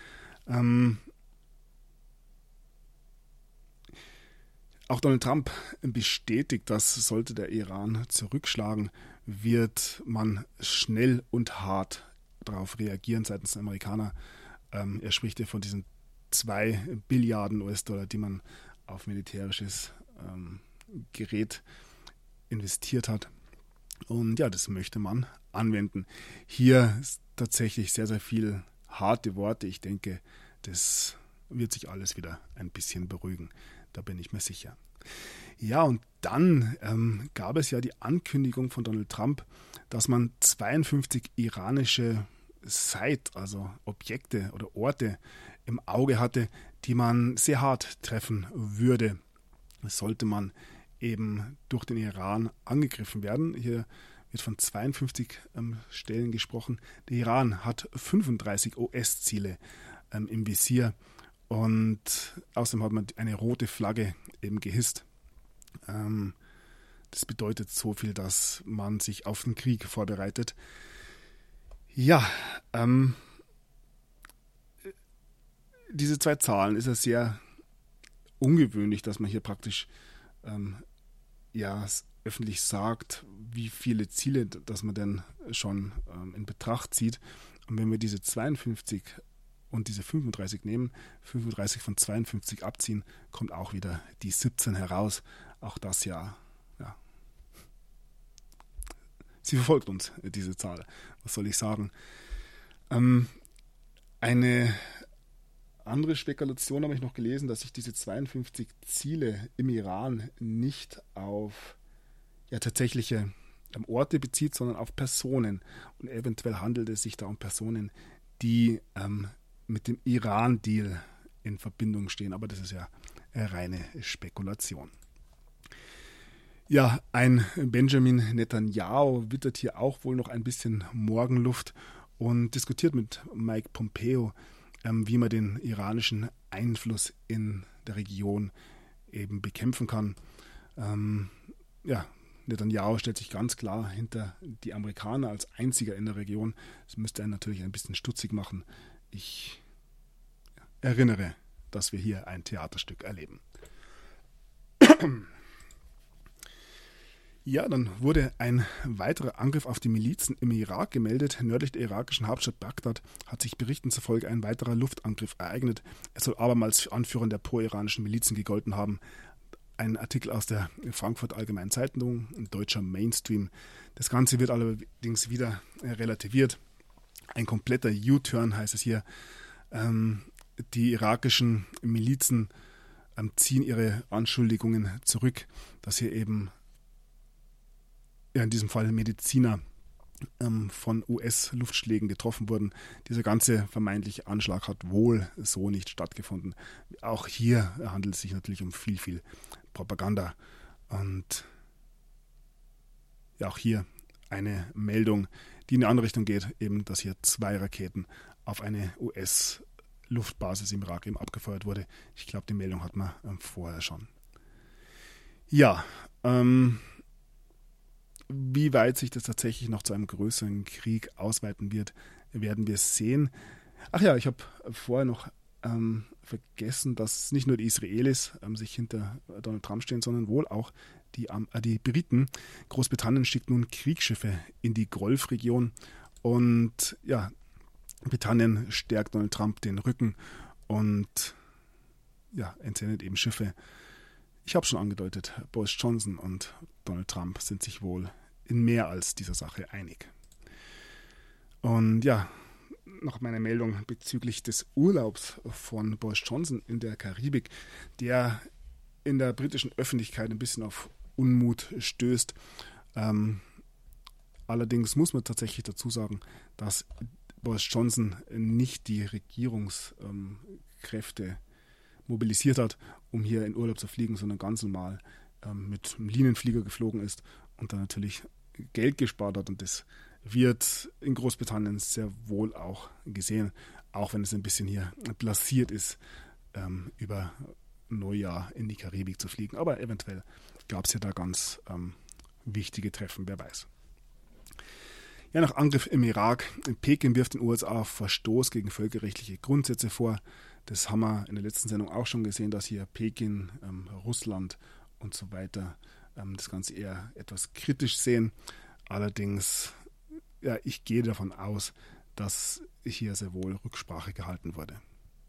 Auch Donald Trump bestätigt, dass sollte der Iran zurückschlagen, wird man schnell und hart darauf reagieren seitens der Amerikaner. Er spricht ja von diesen 2 Billiarden US-Dollar, die man auf militärisches Gerät investiert hat. Und ja, das möchte man anwenden. Hier ist tatsächlich sehr, sehr viel harte Worte. Ich denke, das wird sich alles wieder ein bisschen beruhigen. Da bin ich mir sicher. Ja, und dann gab es ja die Ankündigung von Donald Trump, dass man 52 iranische also Objekte oder Orte im Auge hatte, die man sehr hart treffen würde, sollte man eben durch den Iran angegriffen werden. Hier wird von 52 Stellen gesprochen. Der Iran hat 35 US-Ziele im Visier und außerdem hat man eine rote Flagge eben gehisst. Das bedeutet so viel, dass man sich auf den Krieg vorbereitet. Ja, diese zwei Zahlen ist ja sehr ungewöhnlich, dass man hier praktisch öffentlich sagt, wie viele Ziele, dass man denn schon in Betracht zieht. Und wenn wir diese 52 und diese 35 nehmen, 35 von 52 abziehen, kommt auch wieder die 17 heraus. Auch das ja, sie verfolgt uns, diese Zahl. Was soll ich sagen? Eine andere Spekulation habe ich noch gelesen, dass sich diese 52 Ziele im Iran nicht auf tatsächliche Orte bezieht, sondern auf Personen. Und eventuell handelt es sich da um Personen, die mit dem Iran-Deal in Verbindung stehen. Aber das ist ja reine Spekulation. Ja, ein Benjamin Netanyahu wittert hier auch wohl noch ein bisschen Morgenluft und diskutiert mit Mike Pompeo, wie man den iranischen Einfluss in der Region eben bekämpfen kann. Netanyahu stellt sich ganz klar hinter die Amerikaner als einziger in der Region. Das müsste einen natürlich ein bisschen stutzig machen. Ich erinnere, dass wir hier ein Theaterstück erleben. Ja, dann wurde ein weiterer Angriff auf die Milizen im Irak gemeldet. Nördlich der irakischen Hauptstadt Bagdad hat sich Berichten zufolge ein weiterer Luftangriff ereignet. Es soll abermals für Anführer der pro-iranischen Milizen gegolten haben. Ein Artikel aus der Frankfurt Allgemeinen Zeitung, ein deutscher Mainstream. Das Ganze wird allerdings wieder relativiert. Ein kompletter U-Turn heißt es hier. Die irakischen Milizen ziehen ihre Anschuldigungen zurück, dass hier eben in diesem Fall Mediziner von US-Luftschlägen getroffen wurden. Dieser ganze vermeintliche Anschlag hat wohl so nicht stattgefunden. Auch hier handelt es sich natürlich um viel, viel Propaganda. Und ja, auch hier eine Meldung, die in eine andere Richtung geht, eben, dass hier 2 Raketen auf eine US-Luftbasis im Irak eben abgefeuert wurde. Ich glaube, die Meldung hat man vorher schon. Ja, wie weit sich das tatsächlich noch zu einem größeren Krieg ausweiten wird, werden wir sehen. Ach ja, ich habe vorher noch vergessen, dass nicht nur die Israelis sich hinter Donald Trump stehen, sondern wohl auch die Briten. Großbritannien schickt nun Kriegsschiffe in die Golfregion und ja, Britannien stärkt Donald Trump den Rücken und ja, entsendet eben Schiffe. Ich habe schon angedeutet, Boris Johnson und Donald Trump sind sich wohl in mehr als dieser Sache einig. Und ja, noch meine Meldung bezüglich des Urlaubs von Boris Johnson in der Karibik, der in der britischen Öffentlichkeit ein bisschen auf Unmut stößt. Allerdings muss man tatsächlich dazu sagen, dass Boris Johnson nicht die Regierungskräfte mobilisiert hat, um hier in Urlaub zu fliegen, sondern ganz normal mit einem Linienflieger geflogen ist und dann natürlich Geld gespart hat. Und das wird in Großbritannien sehr wohl auch gesehen, auch wenn es ein bisschen hier blasiert ist, über Neujahr in die Karibik zu fliegen. Aber eventuell gab es ja da ganz wichtige Treffen, wer weiß. Ja, nach Angriff im Irak. Peking wirft den USA Verstoß gegen völkerrechtliche Grundsätze vor. Das haben wir in der letzten Sendung auch schon gesehen, dass hier Peking, Russland und so weiter das Ganze eher etwas kritisch sehen. Allerdings, ja, ich gehe davon aus, dass hier sehr wohl Rücksprache gehalten wurde.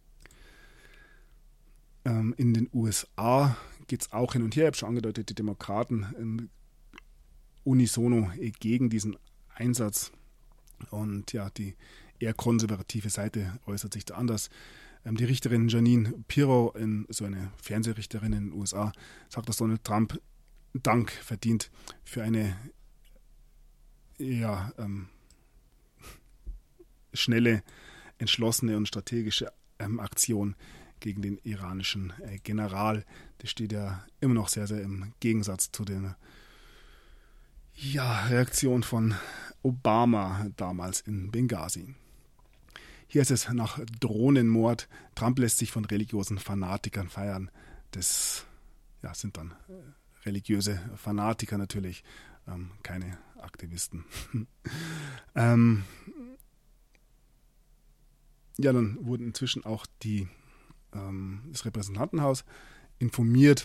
In den USA geht es auch hin und her. Ich habe schon angedeutet, die Demokraten unisono gegen diesen Einsatz. Und ja, die eher konservative Seite äußert sich da anders. Die Richterin Janine Pirro, so eine Fernsehrichterin in den USA, sagt, dass Donald Trump Dank verdient für eine schnelle, entschlossene und strategische Aktion gegen den iranischen General. Das steht ja immer noch sehr, sehr im Gegensatz zu den Reaktion von Obama damals in Benghazi. Hier ist es nach Drohnenmord. Trump lässt sich von religiösen Fanatikern feiern. Das sind dann religiöse Fanatiker natürlich, keine Aktivisten. Ja, dann wurden inzwischen auch das Repräsentantenhaus informiert.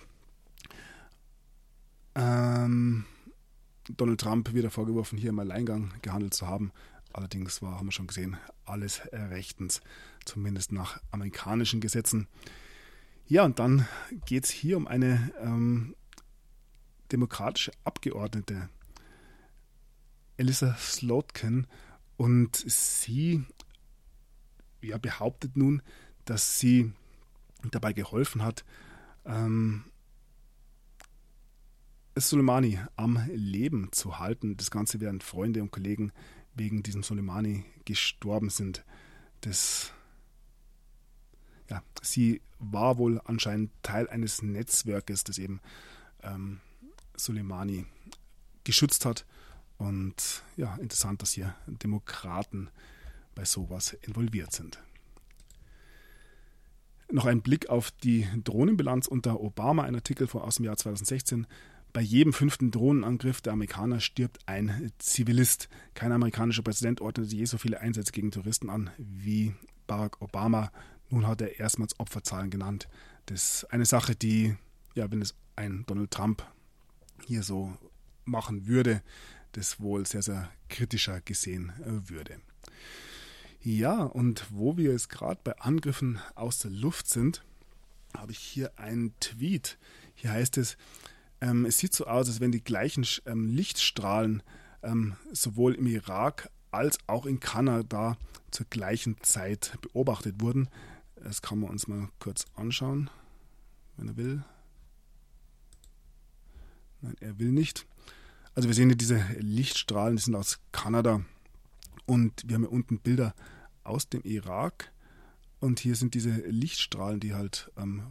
Donald Trump wird vorgeworfen, hier im Alleingang gehandelt zu haben. Allerdings haben wir schon gesehen, alles rechtens, zumindest nach amerikanischen Gesetzen. Ja, und dann geht es hier um eine demokratische Abgeordnete, Elissa Slotkin, und sie behauptet nun, dass sie dabei geholfen hat, Soleimani am Leben zu halten. Das Ganze, während Freunde und Kollegen wegen diesem Soleimani gestorben sind. Sie war wohl anscheinend Teil eines Netzwerkes, das eben Soleimani geschützt hat. Und ja, interessant, dass hier Demokraten bei sowas involviert sind. Noch ein Blick auf die Drohnenbilanz unter Obama, ein Artikel aus dem Jahr 2016. Bei jedem 5. Drohnenangriff der Amerikaner stirbt ein Zivilist. Kein amerikanischer Präsident ordnete je so viele Einsätze gegen Touristen an wie Barack Obama. Nun hat er erstmals Opferzahlen genannt. Das ist eine Sache, die, wenn es ein Donald Trump hier so machen würde, das wohl sehr, sehr kritischer gesehen würde. Ja, und wo wir jetzt gerade bei Angriffen aus der Luft sind, habe ich hier einen Tweet. Hier heißt es sieht so aus, als wenn die gleichen Lichtstrahlen sowohl im Irak als auch in Kanada zur gleichen Zeit beobachtet wurden. Das kann man uns mal kurz anschauen, wenn er will. Nein, er will nicht. Also wir sehen hier diese Lichtstrahlen, die sind aus Kanada, und wir haben hier unten Bilder aus dem Irak, und hier sind diese Lichtstrahlen, die halt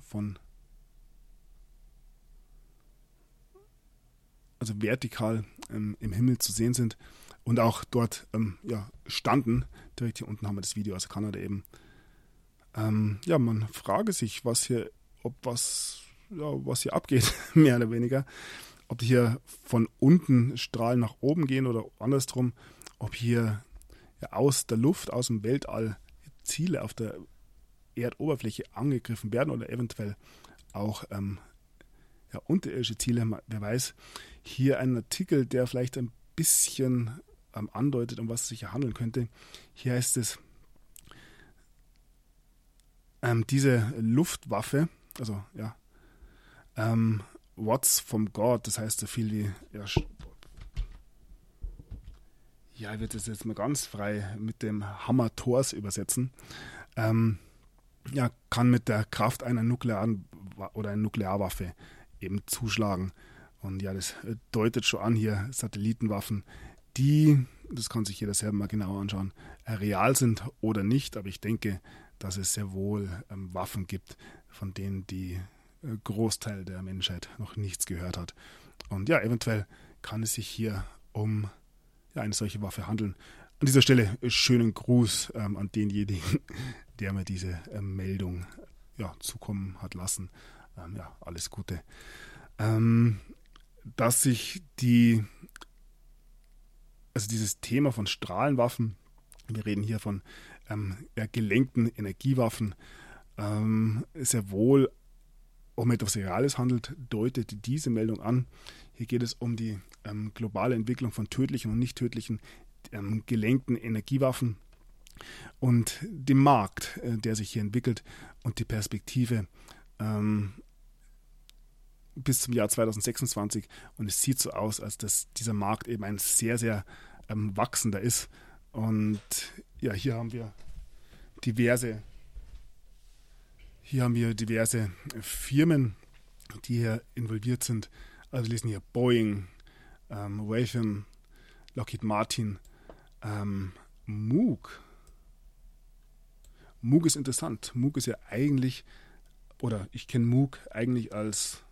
vertikal im Himmel zu sehen sind und auch dort standen. Direkt hier unten haben wir das Video aus Kanada eben. Man frage sich, was hier abgeht, mehr oder weniger. Ob hier von unten Strahlen nach oben gehen oder andersrum, ob hier aus der Luft, aus dem Weltall Ziele auf der Erdoberfläche angegriffen werden oder eventuell auch unterirdische Ziele, wer weiß. Hier ein Artikel, der vielleicht ein bisschen andeutet, um was es sich hier handeln könnte. Hier heißt es, diese Luftwaffe, What's from God, das heißt so viel wie, ich würde das jetzt mal ganz frei mit dem Hammer Thors übersetzen, kann mit der Kraft einer Nuklearwaffe eben zuschlagen. Und ja, das deutet schon an hier Satellitenwaffen, die, das kann sich jeder selber mal genauer anschauen, real sind oder nicht, aber ich denke, dass es sehr wohl Waffen gibt, von denen die Großteil der Menschheit noch nichts gehört hat. Und ja, eventuell kann es sich hier um eine solche Waffe handeln. An dieser Stelle schönen Gruß an denjenigen, der mir diese Meldung zukommen hat lassen. Alles Gute. Dass sich dieses Thema von Strahlenwaffen, wir reden hier von gelenkten Energiewaffen, sehr wohl um etwas Reales handelt, deutet diese Meldung an. Hier geht es um die globale Entwicklung von tödlichen und nicht tödlichen gelenkten Energiewaffen und dem Markt, der sich hier entwickelt, und die Perspektive bis zum Jahr 2026. Und es sieht so aus, als dass dieser Markt eben ein sehr, sehr wachsender ist. Und ja, hier haben wir diverse Firmen, die hier involviert sind. Also wir lesen hier Boeing, Raytheon, Lockheed Martin, Moog. Moog ist interessant. Moog ist ja eigentlich, oder ich kenne Moog eigentlich als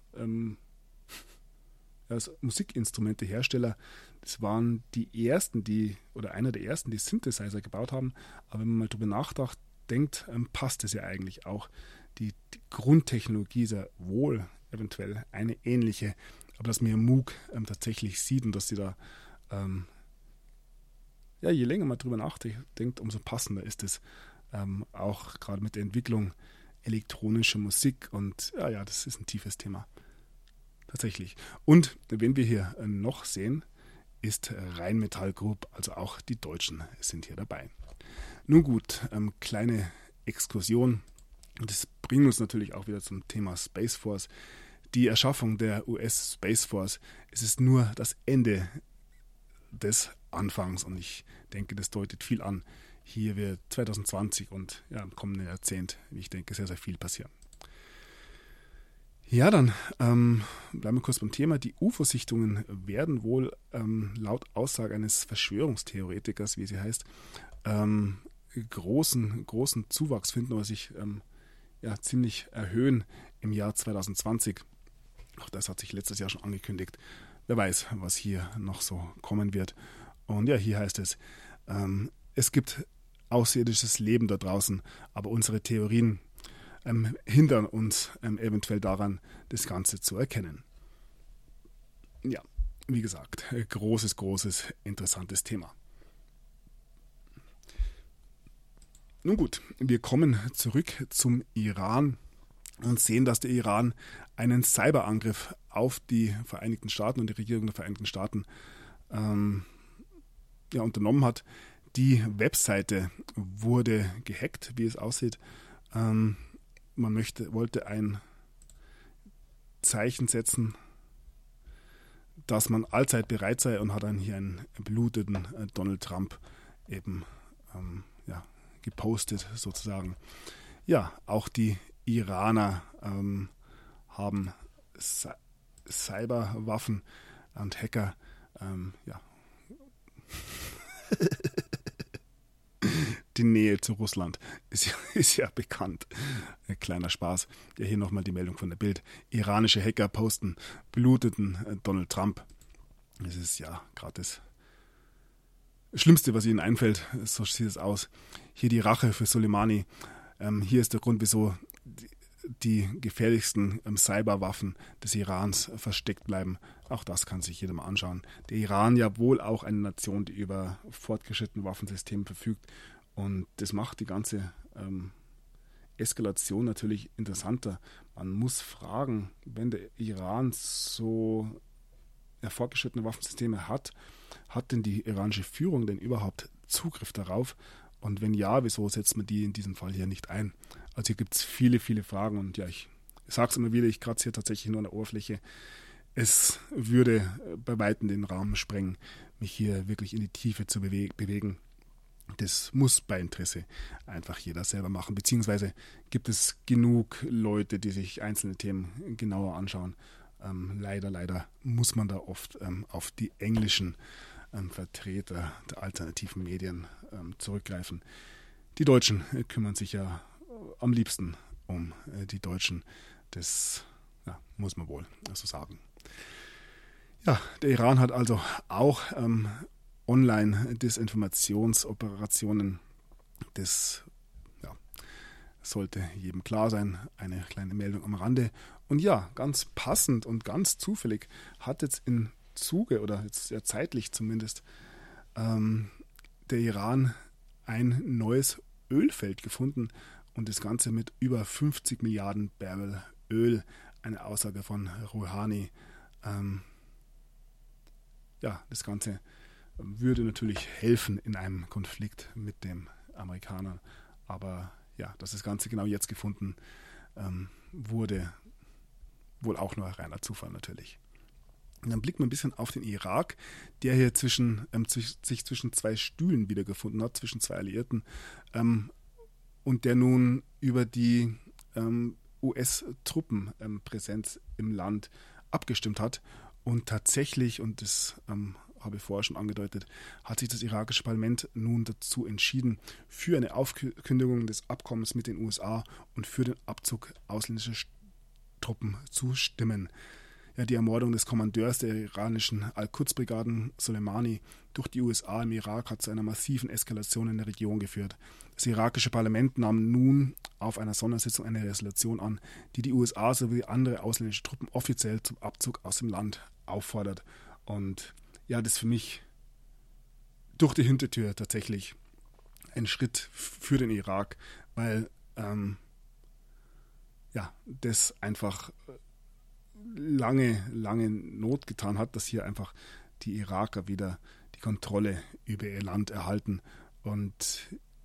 Musikinstrumentehersteller. Das waren die ersten, einer der ersten, die Synthesizer gebaut haben. Aber wenn man mal drüber nachdenkt, passt es ja eigentlich auch. Die Grundtechnologie ist ja wohl eventuell eine ähnliche, aber dass man MOOC tatsächlich sieht und dass sie da, je länger man drüber nachdenkt, umso passender ist es, auch gerade mit der Entwicklung elektronischer Musik und das ist ein tiefes Thema. Tatsächlich. Und wen wir hier noch sehen, ist Rheinmetall Group, also auch die Deutschen sind hier dabei. Nun gut, kleine Exkursion. Und das bringt uns natürlich auch wieder zum Thema Space Force. Die Erschaffung der US Space Force, es ist nur das Ende des Anfangs und ich denke, das deutet viel an. Hier wird 2020 und im kommenden Jahrzehnt, wie ich denke, sehr, sehr viel passieren. Ja, dann bleiben wir kurz beim Thema. Die UFO-Sichtungen werden wohl laut Aussage eines Verschwörungstheoretikers, wie sie heißt, großen Zuwachs finden oder sich ziemlich erhöhen im Jahr 2020. Auch das hat sich letztes Jahr schon angekündigt. Wer weiß, was hier noch so kommen wird. Und hier heißt es, es gibt außerirdisches Leben da draußen, aber unsere Theorien hindern uns eventuell daran, das Ganze zu erkennen. Ja, wie gesagt, großes, interessantes Thema. Nun gut, wir kommen zurück zum Iran und sehen, dass der Iran einen Cyberangriff auf die Vereinigten Staaten und die Regierung der Vereinigten Staaten unternommen hat. Die Webseite wurde gehackt, wie es aussieht. Man wollte ein Zeichen setzen, dass man allzeit bereit sei und hat dann hier einen blutenden Donald Trump eben gepostet sozusagen. Ja, auch die Iraner haben Cyberwaffen und Hacker. Die Nähe zu Russland ist ja bekannt. Ein kleiner Spaß. Ja, hier nochmal die Meldung von der Bild. Iranische Hacker posten bluteten Donald Trump. Das ist ja gerade das Schlimmste, was ihnen einfällt. So sieht es aus. Hier die Rache für Soleimani. Hier ist der Grund, wieso die gefährlichsten Cyberwaffen des Irans versteckt bleiben. Auch das kann sich jeder mal anschauen. Der Iran ja wohl auch eine Nation, die über fortgeschrittene Waffensysteme verfügt. Und das macht die ganze Eskalation natürlich interessanter. Man muss fragen, wenn der Iran so fortgeschrittene Waffensysteme hat denn die iranische Führung denn überhaupt Zugriff darauf? Und wenn ja, wieso setzt man die in diesem Fall hier nicht ein? Also hier gibt es viele Fragen und ich sage es immer wieder, ich kratze hier tatsächlich nur an der Oberfläche. Es würde bei Weitem den Rahmen sprengen, mich hier wirklich in die Tiefe zu bewegen. Das muss bei Interesse einfach jeder selber machen, beziehungsweise gibt es genug Leute, die sich einzelne Themen genauer anschauen. Leider muss man da oft auf die englischen Vertreter der alternativen Medien zurückgreifen. Die Deutschen kümmern sich ja am liebsten um die Deutschen. Das muss man wohl so sagen. Ja, der Iran hat also auch Online-Desinformationsoperationen. Das sollte jedem klar sein. Eine kleine Meldung am Rande. Und ganz passend und ganz zufällig hat jetzt im Zuge, oder jetzt sehr zeitlich zumindest, der Iran ein neues Ölfeld gefunden und das Ganze mit über 50 Milliarden Barrel Öl. Eine Aussage von Rouhani. Das Ganze würde natürlich helfen in einem Konflikt mit den Amerikanern. Aber dass das Ganze genau jetzt gefunden wurde, wohl auch nur reiner Zufall natürlich. Und dann blickt man ein bisschen auf den Irak, der hier sich zwischen zwei Stühlen wiedergefunden hat, zwischen zwei Alliierten, und der nun über die US-Truppenpräsenz im Land abgestimmt hat. Und tatsächlich, und das habe ich vorher schon angedeutet, hat sich das irakische Parlament nun dazu entschieden, für eine Aufkündigung des Abkommens mit den USA und für den Abzug ausländischer Truppen zu stimmen. die Ermordung des Kommandeurs der iranischen Al-Quds-Brigaden Soleimani durch die USA im Irak hat zu einer massiven Eskalation in der Region geführt. Das irakische Parlament nahm nun auf einer Sondersitzung eine Resolution an, die die USA sowie andere ausländische Truppen offiziell zum Abzug aus dem Land auffordert. Und ja, das ist für mich durch die Hintertür tatsächlich ein Schritt für den Irak, weil das einfach lange Not getan hat, dass hier einfach die Iraker wieder die Kontrolle über ihr Land erhalten. Und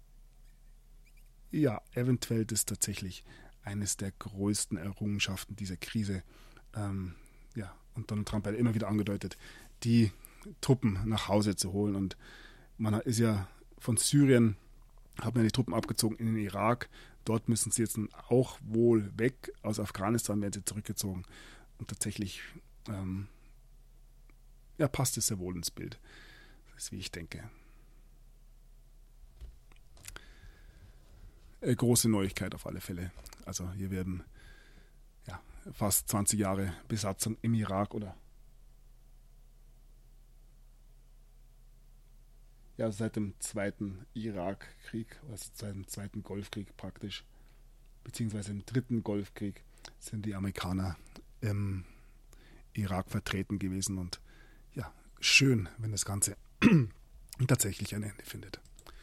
ja, eventuell das tatsächlich eines der größten Errungenschaften dieser Krise. Und Donald Trump hat immer wieder angedeutet, die Truppen nach Hause zu holen. Und man ist ja von Syrien, hat man die Truppen abgezogen in den Irak. Dort müssen sie jetzt auch wohl weg. Aus Afghanistan werden sie zurückgezogen. Und tatsächlich passt es sehr wohl ins Bild. Das ist, wie ich denke. Große Neuigkeit auf alle Fälle. Also hier werden fast 20 Jahre Besatzung im Irak oder seit dem zweiten Irakkrieg, also seit dem zweiten Golfkrieg praktisch, beziehungsweise im dritten Golfkrieg sind die Amerikaner im Irak vertreten gewesen und ja, schön, wenn das Ganze tatsächlich ein Ende findet.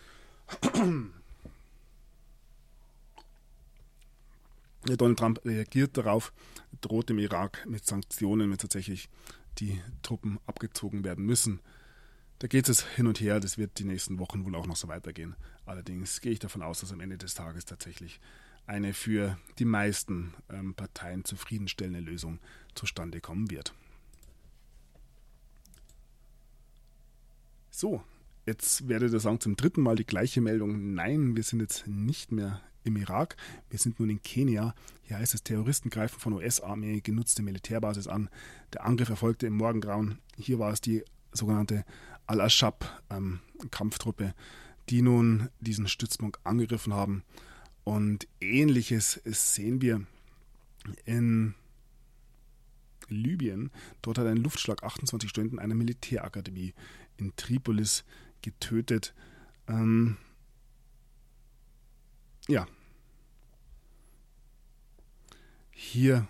Donald Trump reagiert darauf, droht dem Irak mit Sanktionen, wenn tatsächlich die Truppen abgezogen werden müssen. Da geht es hin und her, das wird die nächsten Wochen wohl auch noch so weitergehen. Allerdings gehe ich davon aus, dass am Ende des Tages tatsächlich eine für die meisten Parteien zufriedenstellende Lösung zustande kommen wird. So, jetzt werdet ihr sagen, zum dritten Mal die gleiche Meldung. Nein, wir sind jetzt nicht mehr im Irak, wir sind nun in Kenia. Hier heißt es, Terroristen greifen von US-Armee genutzte Militärbasis an. Der Angriff erfolgte im Morgengrauen. Hier war es die sogenannte Al-Ashab-Kampftruppe, die nun diesen Stützpunkt angegriffen haben. Und Ähnliches sehen wir in Libyen. Dort hat ein Luftschlag 28 Stunden eine Militärakademie in Tripolis getötet. Hier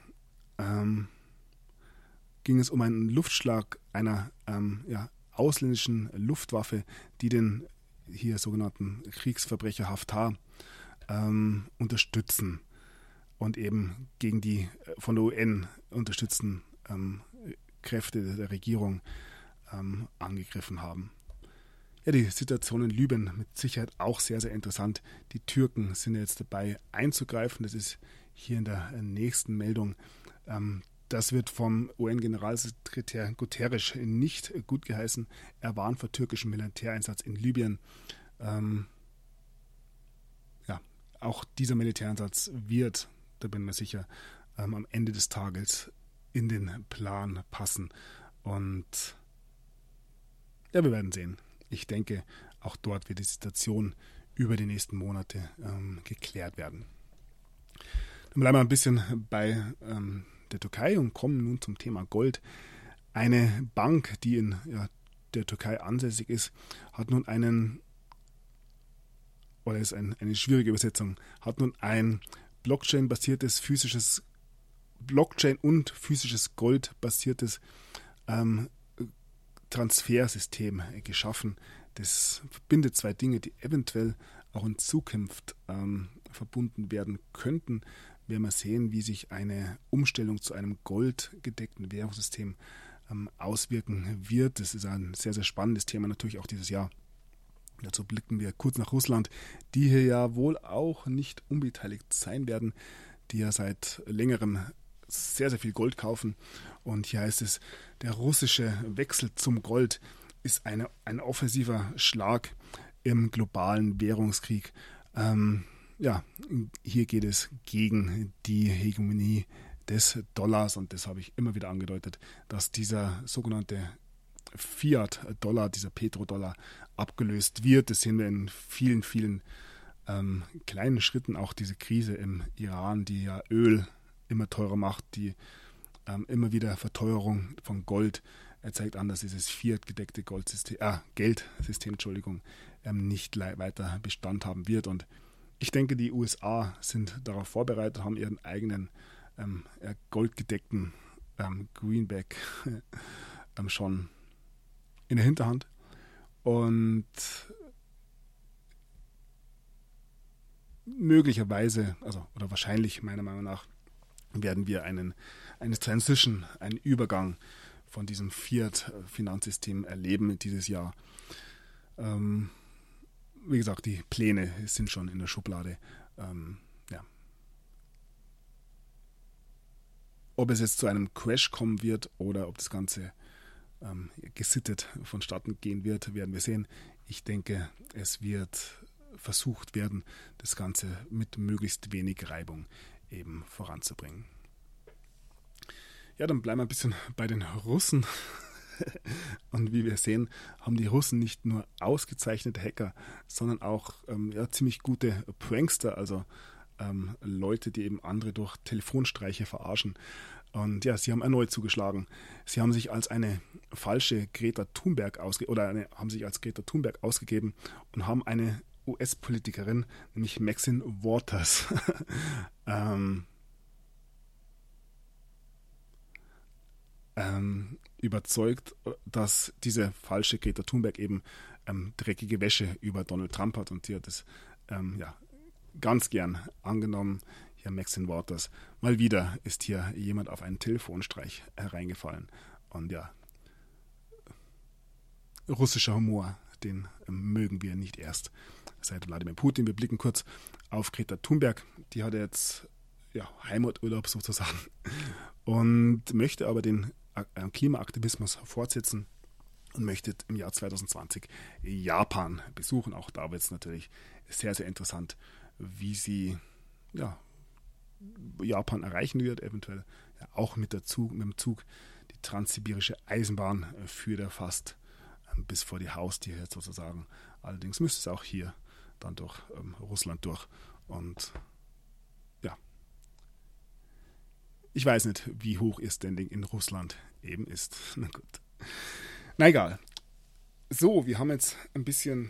ging es um einen Luftschlag einer ausländischen Luftwaffe, die den hier sogenannten Kriegsverbrecher Haftar unterstützen und eben gegen die von der UN unterstützten Kräfte der Regierung angegriffen haben. Ja, die Situation in Libyen mit Sicherheit auch sehr, sehr interessant. Die Türken sind jetzt dabei einzugreifen. Das ist hier in der nächsten Meldung. Das wird vom UN-Generalsekretär Guterres nicht gut geheißen. Er warnt vor türkischem Militäreinsatz in Libyen. Auch dieser Militäreinsatz wird, da bin ich mir sicher, am Ende des Tages in den Plan passen. Und ja, wir werden sehen. Ich denke, auch dort wird die Situation über die nächsten Monate geklärt werden. Dann bleiben wir ein bisschen bei der Türkei und kommen nun zum Thema Gold. Eine Bank, die in der Türkei ansässig ist, hat nun eine schwierige Übersetzung, hat nun ein Blockchain und physisches Gold basiertes Transfersystem geschaffen. Das verbindet zwei Dinge, die eventuell auch in Zukunft verbunden werden könnten. Werden wir sehen, wie sich eine Umstellung zu einem goldgedeckten Währungssystem auswirken wird. Das ist ein sehr, sehr spannendes Thema natürlich auch dieses Jahr. Dazu blicken wir kurz nach Russland, die hier ja wohl auch nicht unbeteiligt sein werden, die ja seit längerem sehr, sehr viel Gold kaufen. Und hier heißt es, der russische Wechsel zum Gold ist ein offensiver Schlag im globalen Währungskrieg. Hier geht es gegen die Hegemonie des Dollars und das habe ich immer wieder angedeutet, dass dieser sogenannte Fiat-Dollar, dieser Petrodollar abgelöst wird. Das sehen wir in vielen, vielen kleinen Schritten. Auch diese Krise im Iran, die ja Öl immer teurer macht, die Immer wieder Verteuerung von Gold. Er zeigt an, dass dieses Fiat-gedeckte Geldsystem nicht weiter Bestand haben wird. Und ich denke, die USA sind darauf vorbereitet, haben ihren eigenen goldgedeckten Greenback schon in der Hinterhand. Und möglicherweise, oder wahrscheinlich meiner Meinung nach, werden wir eine Transition, einen Übergang von diesem Fiat-Finanzsystem erleben dieses Jahr. Wie gesagt, die Pläne sind schon in der Schublade. Ob es jetzt zu einem Crash kommen wird oder ob das Ganze gesittet vonstatten gehen wird, werden wir sehen. Ich denke, es wird versucht werden, das Ganze mit möglichst wenig Reibung eben voranzubringen. Ja, dann bleiben wir ein bisschen bei den Russen. Und wie wir sehen, haben die Russen nicht nur ausgezeichnete Hacker, sondern auch ziemlich gute Prankster, also Leute, die eben andere durch Telefonstreiche verarschen. Und ja, sie haben erneut zugeschlagen. Sie haben sich als eine falsche Greta Thunberg ausgegeben und haben eine US-Politikerin, nämlich Maxine Waters, überzeugt, dass diese falsche Greta Thunberg eben dreckige Wäsche über Donald Trump hat, und die hat es ganz gern angenommen. Hier Maxine Waters. Mal wieder ist hier jemand auf einen Telefonstreich hereingefallen. Und ja, russischer Humor, den mögen wir nicht erst seit Wladimir Putin. Wir blicken kurz auf Greta Thunberg. Die hatte jetzt Heimaturlaub sozusagen und möchte aber den Klimaaktivismus fortsetzen und möchte im Jahr 2020 Japan besuchen. Auch da wird es natürlich sehr, sehr interessant, wie sie Japan erreichen wird, eventuell auch mit dem Zug. Die transsibirische Eisenbahn führt er fast bis vor die Haustür sozusagen. Allerdings müsste es auch hier dann durch Russland durch. Und ja, ich weiß nicht, wie hoch ihr Standing in Russland eben ist. Na gut. Na egal. So, wir haben jetzt ein bisschen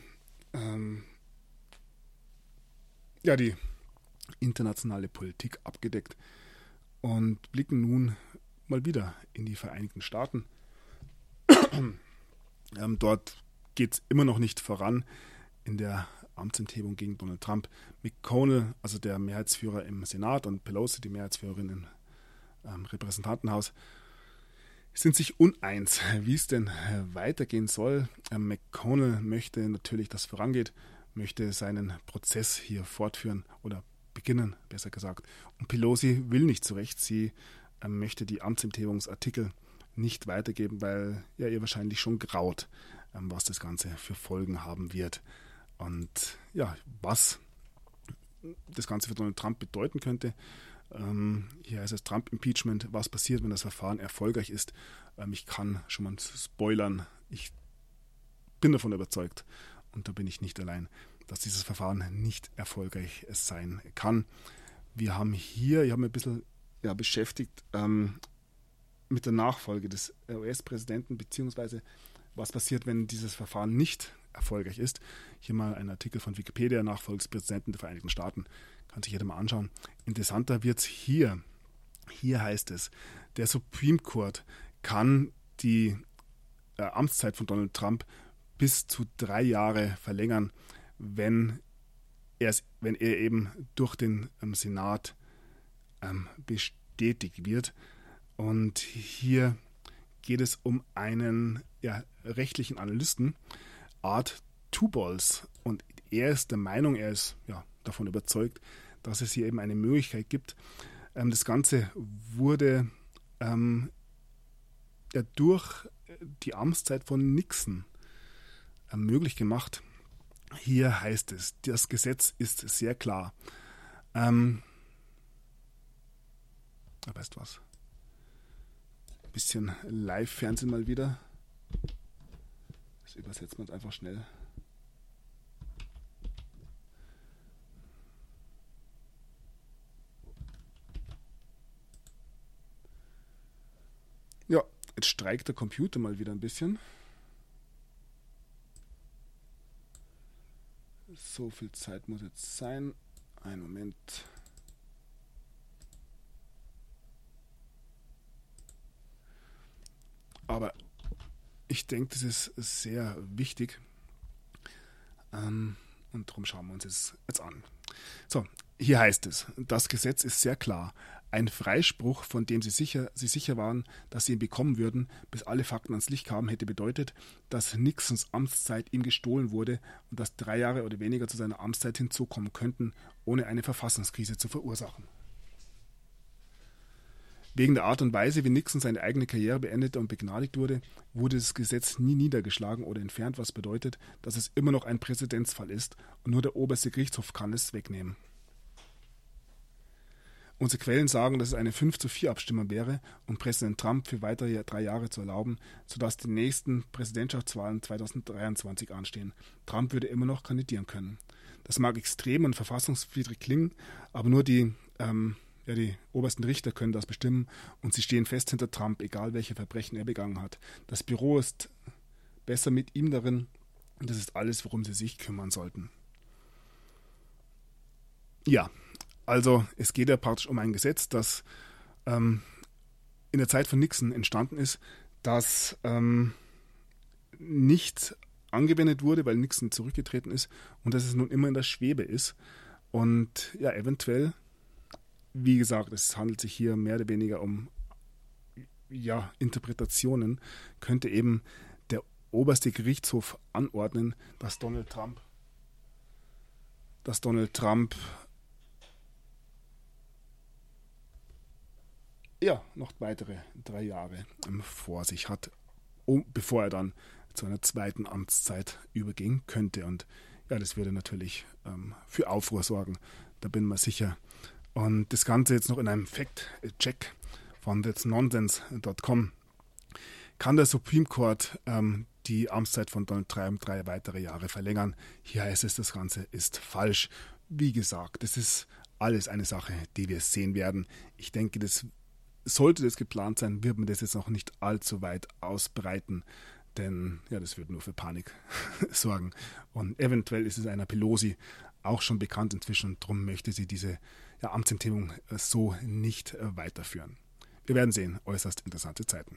die internationale Politik abgedeckt und blicken nun mal wieder in die Vereinigten Staaten. Dort geht es immer noch nicht voran in der Amtsenthebung gegen Donald Trump. McConnell, also der Mehrheitsführer im Senat, und Pelosi, die Mehrheitsführerin im Repräsentantenhaus, sind sich uneins, wie es denn weitergehen soll. McConnell möchte natürlich, dass es vorangeht, möchte seinen Prozess hier fortführen oder beginnen, besser gesagt. Und Pelosi will nicht so recht. Sie möchte die Amtsenthebungsartikel nicht weitergeben, weil ihr wahrscheinlich schon graut, was das Ganze für Folgen haben wird. Und ja, was das Ganze für Donald Trump bedeuten könnte. Hier heißt es Trump-Impeachment. Was passiert, wenn das Verfahren erfolgreich ist? Ich kann schon mal spoilern. Ich bin davon überzeugt, und da bin ich nicht allein, dass dieses Verfahren nicht erfolgreich sein kann. Ich habe mich ein bisschen beschäftigt mit der Nachfolge des US-Präsidenten, beziehungsweise was passiert, wenn dieses Verfahren nicht erfolgreich ist. Hier mal ein Artikel von Wikipedia, Nachfolge des Präsidenten der Vereinigten Staaten. Kann sich jeder mal anschauen. Interessanter wird es hier. Hier heißt es, der Supreme Court kann die Amtszeit von Donald Trump bis zu 3 Jahre verlängern, wenn er eben durch den Senat bestätigt wird. Und hier geht es um einen rechtlichen Analysten, Art Tubols. Und er ist der Meinung, er ist davon überzeugt, dass es hier eben eine Möglichkeit gibt. Das Ganze wurde durch die Amtszeit von Nixon möglich gemacht. Hier heißt es, das Gesetz ist sehr klar. Weißt du was? Ein bisschen Live-Fernsehen mal wieder. Das übersetzt man einfach schnell. Jetzt streikt der Computer mal wieder ein bisschen. So viel Zeit muss jetzt sein. Einen Moment. Aber ich denke, das ist sehr wichtig. Und darum schauen wir uns das jetzt an. So, hier heißt es, das Gesetz ist sehr klar. Ein Freispruch, von dem sie sicher waren, dass sie ihn bekommen würden, bis alle Fakten ans Licht kamen, hätte bedeutet, dass Nixons Amtszeit ihm gestohlen wurde und dass 3 Jahre oder weniger zu seiner Amtszeit hinzukommen könnten, ohne eine Verfassungskrise zu verursachen. Wegen der Art und Weise, wie Nixon seine eigene Karriere beendete und begnadigt wurde, wurde das Gesetz nie niedergeschlagen oder entfernt, was bedeutet, dass es immer noch ein Präzedenzfall ist und nur der oberste Gerichtshof kann es wegnehmen. Unsere Quellen sagen, dass es eine 5:4 Abstimmung wäre, um Präsident Trump für weitere 3 Jahre zu erlauben, sodass die nächsten Präsidentschaftswahlen 2023 anstehen. Trump würde immer noch kandidieren können. Das mag extrem und verfassungswidrig klingen, aber nur die obersten Richter können das bestimmen und sie stehen fest hinter Trump, egal welche Verbrechen er begangen hat. Das Büro ist besser mit ihm darin und das ist alles, worum sie sich kümmern sollten. Ja, also es geht ja praktisch um ein Gesetz, das in der Zeit von Nixon entstanden ist, das nicht angewendet wurde, weil Nixon zurückgetreten ist und dass es nun immer in der Schwebe ist. Und ja, eventuell, wie gesagt, es handelt sich hier mehr oder weniger um Interpretationen, könnte eben der oberste Gerichtshof anordnen, dass Donald Trump noch weitere 3 Jahre vor sich hat, bevor er dann zu einer zweiten Amtszeit übergehen könnte. Und ja, das würde natürlich für Aufruhr sorgen, da bin ich mir sicher. Und das Ganze jetzt noch in einem Fact-Check von thatsnonsense.com. Kann der Supreme Court die Amtszeit von Donald Trump 3 weitere Jahre verlängern? Hier heißt es, das Ganze ist falsch. Wie gesagt, das ist alles eine Sache, die wir sehen werden. Ich denke, sollte das geplant sein, wird man das jetzt noch nicht allzu weit ausbreiten, denn ja, das wird nur für Panik sorgen. Und eventuell ist es einer Pelosi auch schon bekannt inzwischen und darum möchte sie diese Amtsenthebung so nicht weiterführen. Wir werden sehen, äußerst interessante Zeiten.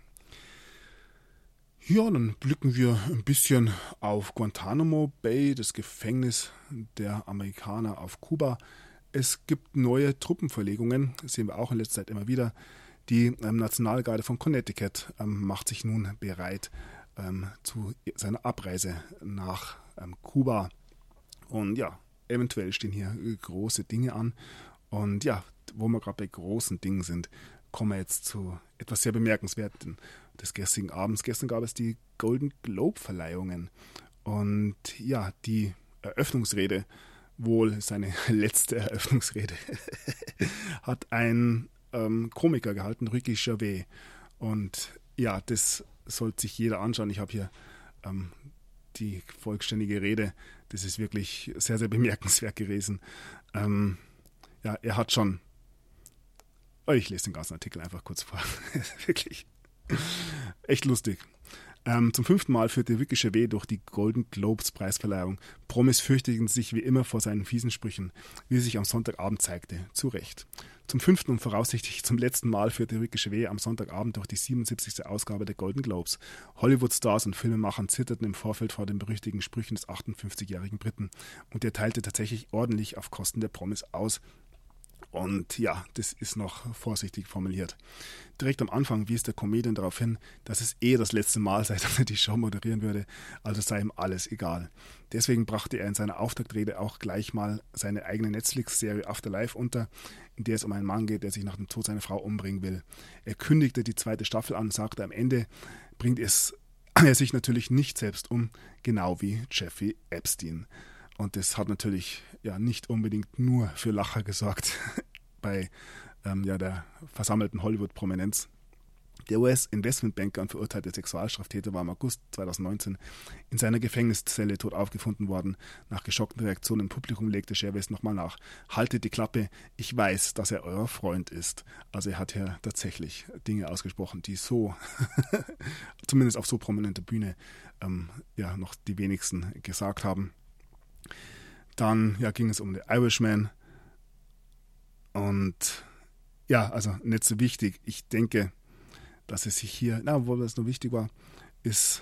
Ja, dann blicken wir ein bisschen auf Guantanamo Bay, das Gefängnis der Amerikaner auf Kuba. Es gibt neue Truppenverlegungen, das sehen wir auch in letzter Zeit immer wieder. Die Nationalgarde von Connecticut macht sich nun bereit zu seiner Abreise nach Kuba. Und ja, eventuell stehen hier große Dinge an. Und ja, wo wir gerade bei großen Dingen sind, kommen wir jetzt zu etwas sehr Bemerkenswerten des gestrigen Abends. Gestern gab es die Golden Globe-Verleihungen. Und ja, die Eröffnungsrede, wohl seine letzte Eröffnungsrede, hat ein Komiker gehalten, Ricky Gervais. Und ja, das sollte sich jeder anschauen. Ich habe hier die vollständige Rede. Das ist wirklich sehr, sehr bemerkenswert gewesen. Er hat schon... Ich lese den ganzen Artikel einfach kurz vor. Wirklich echt lustig. Zum 5. Mal führte Ricky Gervais durch die Golden Globes Preisverleihung. Promis fürchteten sich wie immer vor seinen fiesen Sprüchen, wie sich am Sonntagabend zeigte. Zu Recht. Zum 5. und voraussichtlich zum letzten Mal führte Ricky Gervais am Sonntagabend durch die 77. Ausgabe der Golden Globes. Hollywood-Stars und Filmemachern zitterten im Vorfeld vor den berüchtigten Sprüchen des 58-jährigen Briten. Und er teilte tatsächlich ordentlich auf Kosten der Promis aus. Und ja, das ist noch vorsichtig formuliert. Direkt am Anfang wies der Comedian darauf hin, dass es das letzte Mal sei, dass er die Show moderieren würde, also sei ihm alles egal. Deswegen brachte er in seiner Auftaktrede auch gleich mal seine eigene Netflix-Serie Afterlife unter, in der es um einen Mann geht, der sich nach dem Tod seiner Frau umbringen will. Er kündigte die 2. Staffel an und sagte, am Ende bringt er sich natürlich nicht selbst um, genau wie Jeffrey Epstein. Und das hat natürlich nicht unbedingt nur für Lacher gesorgt bei der versammelten Hollywood-Prominenz. Der US-Investmentbanker und verurteilte Sexualstraftäter war im August 2019 in seiner Gefängniszelle tot aufgefunden worden. Nach geschockten Reaktionen im Publikum legte Gervais nochmal nach: Haltet die Klappe, ich weiß, dass er euer Freund ist. Also er hat ja tatsächlich Dinge ausgesprochen, die so, zumindest auf so prominenter Bühne, noch die wenigsten gesagt haben. Dann ging es um The Irishman. Und also nicht so wichtig. Ich denke, dass es sich hier, obwohl das nur wichtig war, ist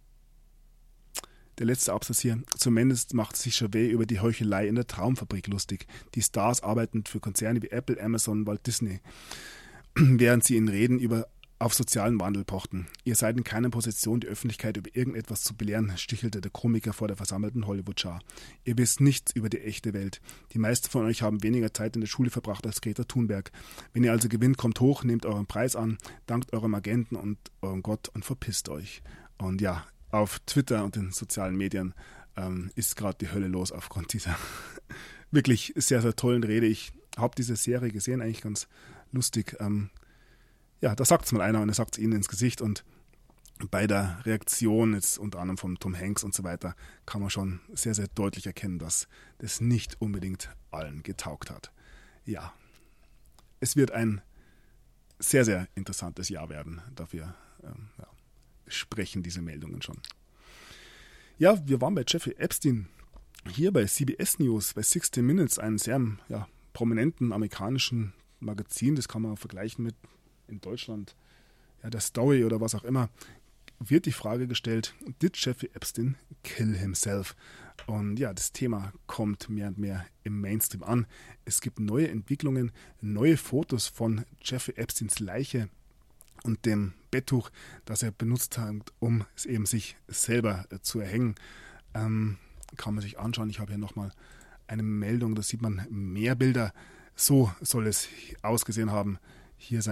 der letzte Absatz hier. Zumindest macht sich Gervais über die Heuchelei in der Traumfabrik lustig. Die Stars arbeiten für Konzerne wie Apple, Amazon, Walt Disney, während sie in Reden auf sozialen Wandel pochten. Ihr seid in keiner Position, die Öffentlichkeit über irgendetwas zu belehren, stichelte der Komiker vor der versammelten Hollywood-Schar. Ihr wisst nichts über die echte Welt. Die meisten von euch haben weniger Zeit in der Schule verbracht als Greta Thunberg. Wenn ihr also gewinnt, kommt hoch, nehmt euren Preis an, dankt eurem Agenten und eurem Gott und verpisst euch. Und auf Twitter und den sozialen Medien ist gerade die Hölle los aufgrund dieser wirklich sehr, sehr tollen Rede. Ich habe diese Serie gesehen, eigentlich ganz lustig. Da sagt es mal einer und er sagt es ihnen ins Gesicht, und bei der Reaktion, jetzt unter anderem von Tom Hanks und so weiter, kann man schon sehr, sehr deutlich erkennen, dass das nicht unbedingt allen getaugt hat. Ja, es wird ein sehr, sehr interessantes Jahr werden. Dafür sprechen diese Meldungen schon. Ja, wir waren bei Jeffrey Epstein, hier bei CBS News, bei 60 Minutes, einem sehr prominenten amerikanischen Magazin. Das kann man vergleichen mit in Deutschland, der Story oder was auch immer, wird die Frage gestellt: Did Jeffrey Epstein kill himself? Und das Thema kommt mehr und mehr im Mainstream an. Es gibt neue Entwicklungen, neue Fotos von Jeffrey Epsteins Leiche und dem Betttuch, das er benutzt hat, um es eben sich selber zu erhängen. Kann man sich anschauen. Ich habe hier nochmal eine Meldung, da sieht man mehr Bilder. So soll es ausgesehen haben. Hier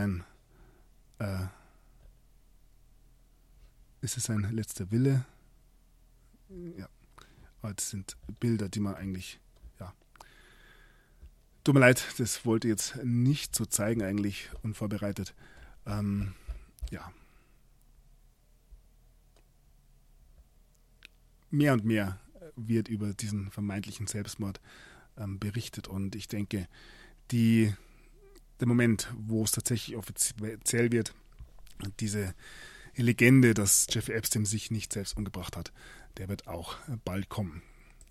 ist es sein letzter Wille? Ja, aber das sind Bilder, die man eigentlich, tut mir leid, das wollte ich jetzt nicht so zeigen, eigentlich unvorbereitet. Mehr und mehr wird über diesen vermeintlichen Selbstmord berichtet, und ich denke, der Moment, wo es tatsächlich offiziell wird, diese Legende, dass Jeffrey Epstein sich nicht selbst umgebracht hat, der wird auch bald kommen.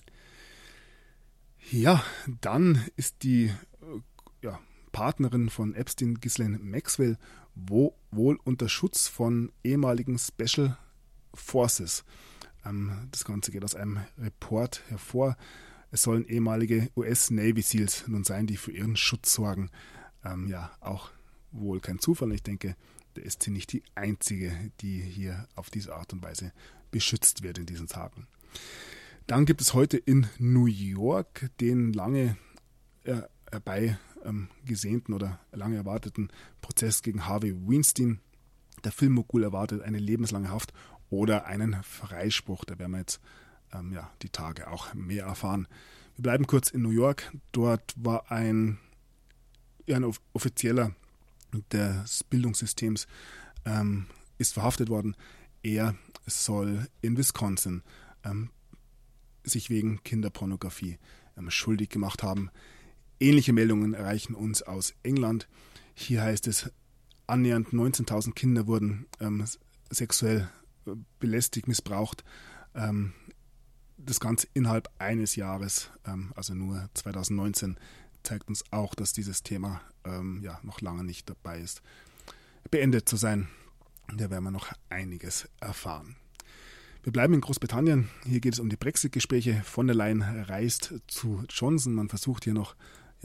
Ja, dann ist die Partnerin von Epstein, Ghislaine Maxwell, wohl unter Schutz von ehemaligen Special Forces. Das Ganze geht aus einem Report hervor. Es sollen ehemalige US-Navy Seals nun sein, die für ihren Schutz sorgen. Auch wohl kein Zufall. Ich denke, da ist sie nicht die Einzige, die hier auf diese Art und Weise beschützt wird in diesen Tagen. Dann gibt es heute in New York den lange herbeigesehnten oder lange erwarteten Prozess gegen Harvey Weinstein. Der Filmmogul erwartet eine lebenslange Haft oder einen Freispruch. Da werden wir jetzt die Tage auch mehr erfahren. Wir bleiben kurz in New York. Dort war ein Offizieller des Bildungssystems ist verhaftet worden. Er soll in Wisconsin sich wegen Kinderpornografie schuldig gemacht haben. Ähnliche Meldungen erreichen uns aus England. Hier heißt es, annähernd 19.000 Kinder wurden sexuell belästigt, missbraucht. Das Ganze innerhalb eines Jahres, also nur 2019, zeigt uns auch, dass dieses Thema noch lange nicht dabei ist, beendet zu sein. Da werden wir noch einiges erfahren. Wir bleiben in Großbritannien. Hier geht es um die Brexit-Gespräche. Von der Leyen reist zu Johnson. Man versucht hier noch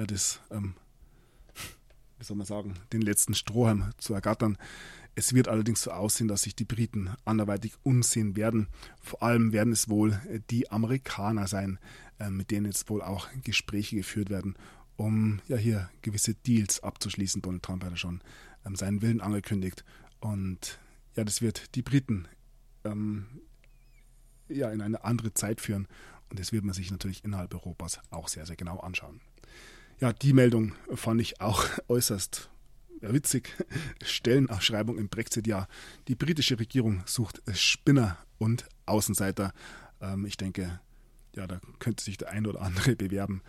den letzten Strohhalm zu ergattern. Es wird allerdings so aussehen, dass sich die Briten anderweitig umsehen werden. Vor allem werden es wohl die Amerikaner sein, mit denen jetzt wohl auch Gespräche geführt werden, um hier gewisse Deals abzuschließen. Donald Trump hat ja schon seinen Willen angekündigt. Und das wird die Briten in eine andere Zeit führen. Und das wird man sich natürlich innerhalb Europas auch sehr, sehr genau anschauen. Ja, die Meldung fand ich auch äußerst witzig, Stellenausschreibung im Brexit-Jahr. Die britische Regierung sucht Spinner und Außenseiter. Ich denke, ja, da könnte sich der ein oder andere bewerben.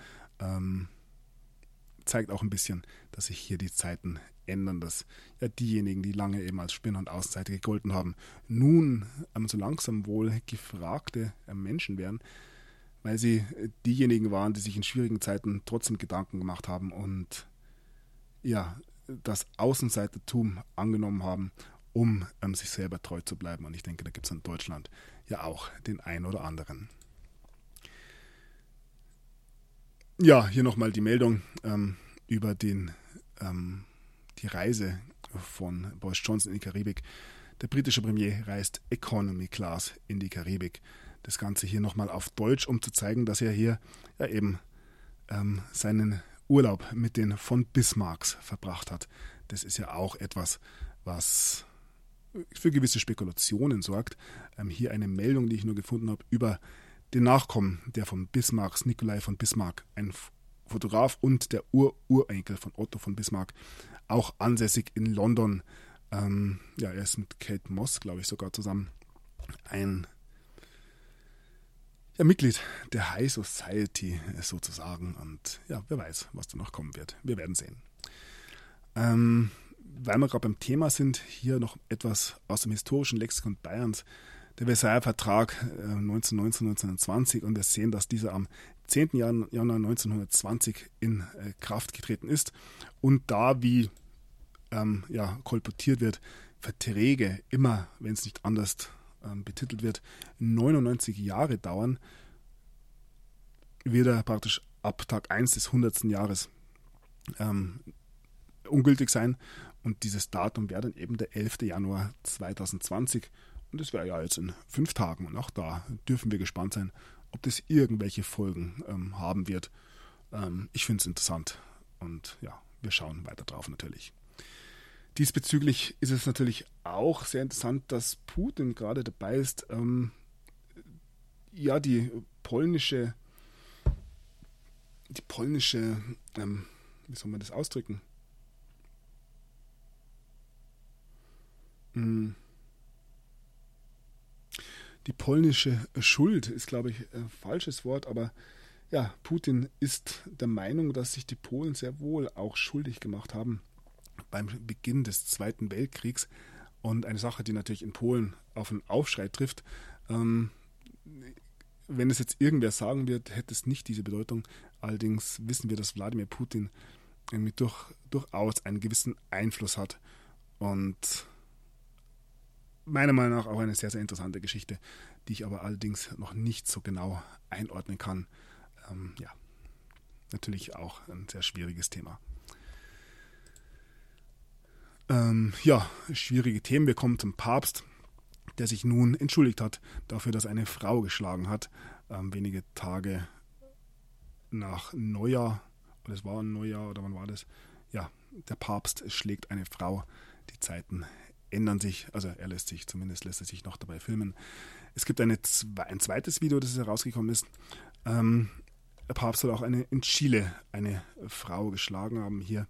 Zeigt auch ein bisschen, dass sich hier die Zeiten ändern, dass ja diejenigen, die lange eben als Spinner und Außenseiter gegolten haben, nun so langsam wohl gefragte Menschen werden, weil sie diejenigen waren, die sich in schwierigen Zeiten trotzdem Gedanken gemacht haben und ja, das Außenseitertum angenommen haben, um sich selber treu zu bleiben. Und ich denke, da gibt es in Deutschland ja auch den einen oder anderen. Ja, hier nochmal die Meldung über die Reise von Boris Johnson in die Karibik. Der britische Premier reist Economy Class in die Karibik. Das Ganze hier nochmal auf Deutsch, um zu zeigen, dass er hier ja eben seinen Urlaub mit den von Bismarcks verbracht hat. Das ist ja auch etwas, was für gewisse Spekulationen sorgt. Hier eine Meldung, die ich nur gefunden habe, über den Nachkommen der von Bismarcks, Nikolai von Bismarck, ein Fotograf und der Urenkel von Otto von Bismarck, auch ansässig in London. Er ist mit Kate Moss, glaube ich, sogar zusammen ein Mitglied der High Society sozusagen. Und ja, wer weiß, was da noch kommen wird. Wir werden sehen. Weil wir gerade beim Thema sind, hier noch etwas aus dem historischen Lexikon Bayerns. Der Versailler Vertrag 1919-1920 und wir sehen, dass dieser am 10. Januar 1920 in Kraft getreten ist und da, wie kolportiert wird, Verträge immer, wenn es nicht anders betitelt wird, 99 Jahre dauern, wird er praktisch ab Tag 1 des 100. Jahres ungültig sein und dieses Datum wäre dann eben der 11. Januar 2020. Und das wäre ja jetzt in 5 Tagen. Und auch da dürfen wir gespannt sein, ob das irgendwelche Folgen haben wird. Ich finde es interessant. Und ja, wir schauen weiter drauf natürlich. Diesbezüglich ist es natürlich auch sehr interessant, dass Putin gerade dabei ist, die polnische, wie soll man das ausdrücken? Die polnische Schuld ist, glaube ich, ein falsches Wort, aber ja, Putin ist der Meinung, dass sich die Polen sehr wohl auch schuldig gemacht haben beim Beginn des Zweiten Weltkriegs. Und eine Sache, die natürlich in Polen auf einen Aufschrei trifft. Wenn es jetzt irgendwer sagen wird, hätte es nicht diese Bedeutung. Allerdings wissen wir, dass Wladimir Putin durchaus einen gewissen Einfluss hat. Und meiner Meinung nach auch eine sehr, sehr interessante Geschichte, die ich aber allerdings noch nicht so genau einordnen kann. Natürlich auch ein sehr schwieriges Thema. Schwierige Themen. Wir kommen zum Papst, der sich nun entschuldigt hat dafür, dass er eine Frau geschlagen hat. Wenige Tage nach Neujahr, oder es war ein Neujahr, oder wann war das? Ja, der Papst schlägt eine Frau. Die Zeiten ändern sich, also lässt er sich noch dabei filmen. Es gibt ein zweites Video, das herausgekommen ist. Der Papst soll auch in Chile eine Frau geschlagen haben. Hier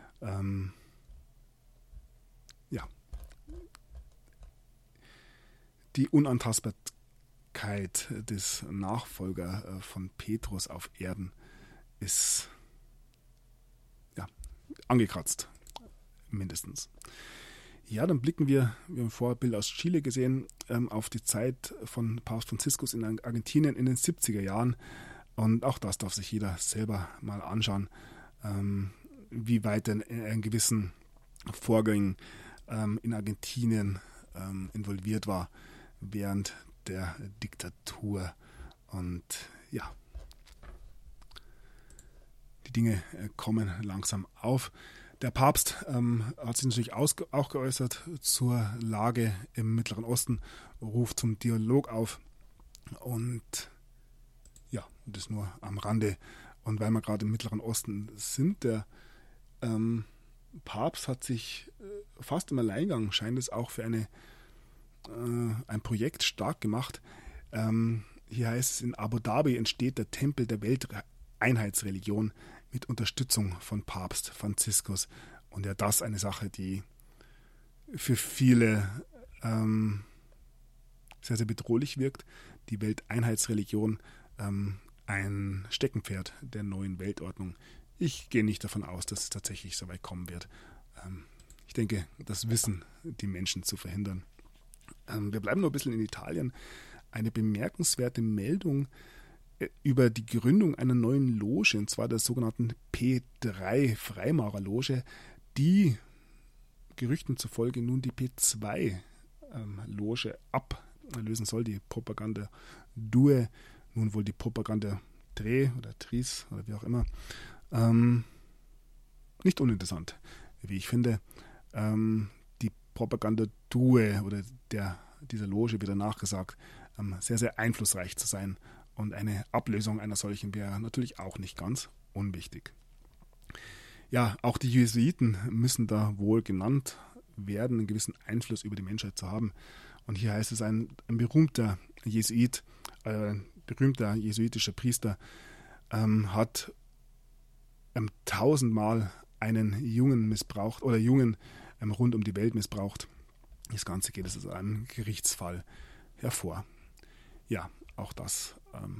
die Unantastbarkeit des Nachfolgers von Petrus auf Erden ist angekratzt, mindestens. Ja, dann blicken wir haben vorher Bilder aus Chile gesehen, auf die Zeit von Papst Franziskus in Argentinien in den 70er Jahren. Und auch das darf sich jeder selber mal anschauen, wie weit er in gewissen Vorgängen in Argentinien involviert war während der Diktatur. Und ja, die Dinge kommen langsam auf. Der Papst hat sich natürlich auch geäußert zur Lage im Mittleren Osten, ruft zum Dialog auf und ja, das nur am Rande. Und weil wir gerade im Mittleren Osten sind, der Papst hat sich fast im Alleingang, scheint es auch für ein Projekt stark gemacht. Hier heißt es, in Abu Dhabi entsteht der Tempel der Welteinheitsreligion mit Unterstützung von Papst Franziskus. Und ja, das ist eine Sache, die für viele sehr, sehr bedrohlich wirkt. Die Welteinheitsreligion, ein Steckenpferd der neuen Weltordnung. Ich gehe nicht davon aus, dass es tatsächlich so weit kommen wird. Ich denke, das wissen die Menschen zu verhindern. Wir bleiben noch ein bisschen in Italien. Eine bemerkenswerte Meldung über die Gründung einer neuen Loge, und zwar der sogenannten P3 Freimaurerloge, die Gerüchten zufolge nun die P2 Loge ablösen soll, die Propaganda Due, nun wohl die Propaganda Tre oder Tris oder wie auch immer. Nicht uninteressant, wie ich finde. Die Propaganda Due oder dieser Loge wird danach gesagt, sehr, sehr einflussreich zu sein. Und eine Ablösung einer solchen wäre natürlich auch nicht ganz unwichtig. Ja, auch die Jesuiten müssen da wohl genannt werden, einen gewissen Einfluss über die Menschheit zu haben. Und hier heißt es, ein berühmter Jesuit, berühmter jesuitischer Priester hat 1000-mal einen Jungen missbraucht oder Jungen rund um die Welt missbraucht. Das Ganze geht aus einem Gerichtsfall hervor. Ja, auch das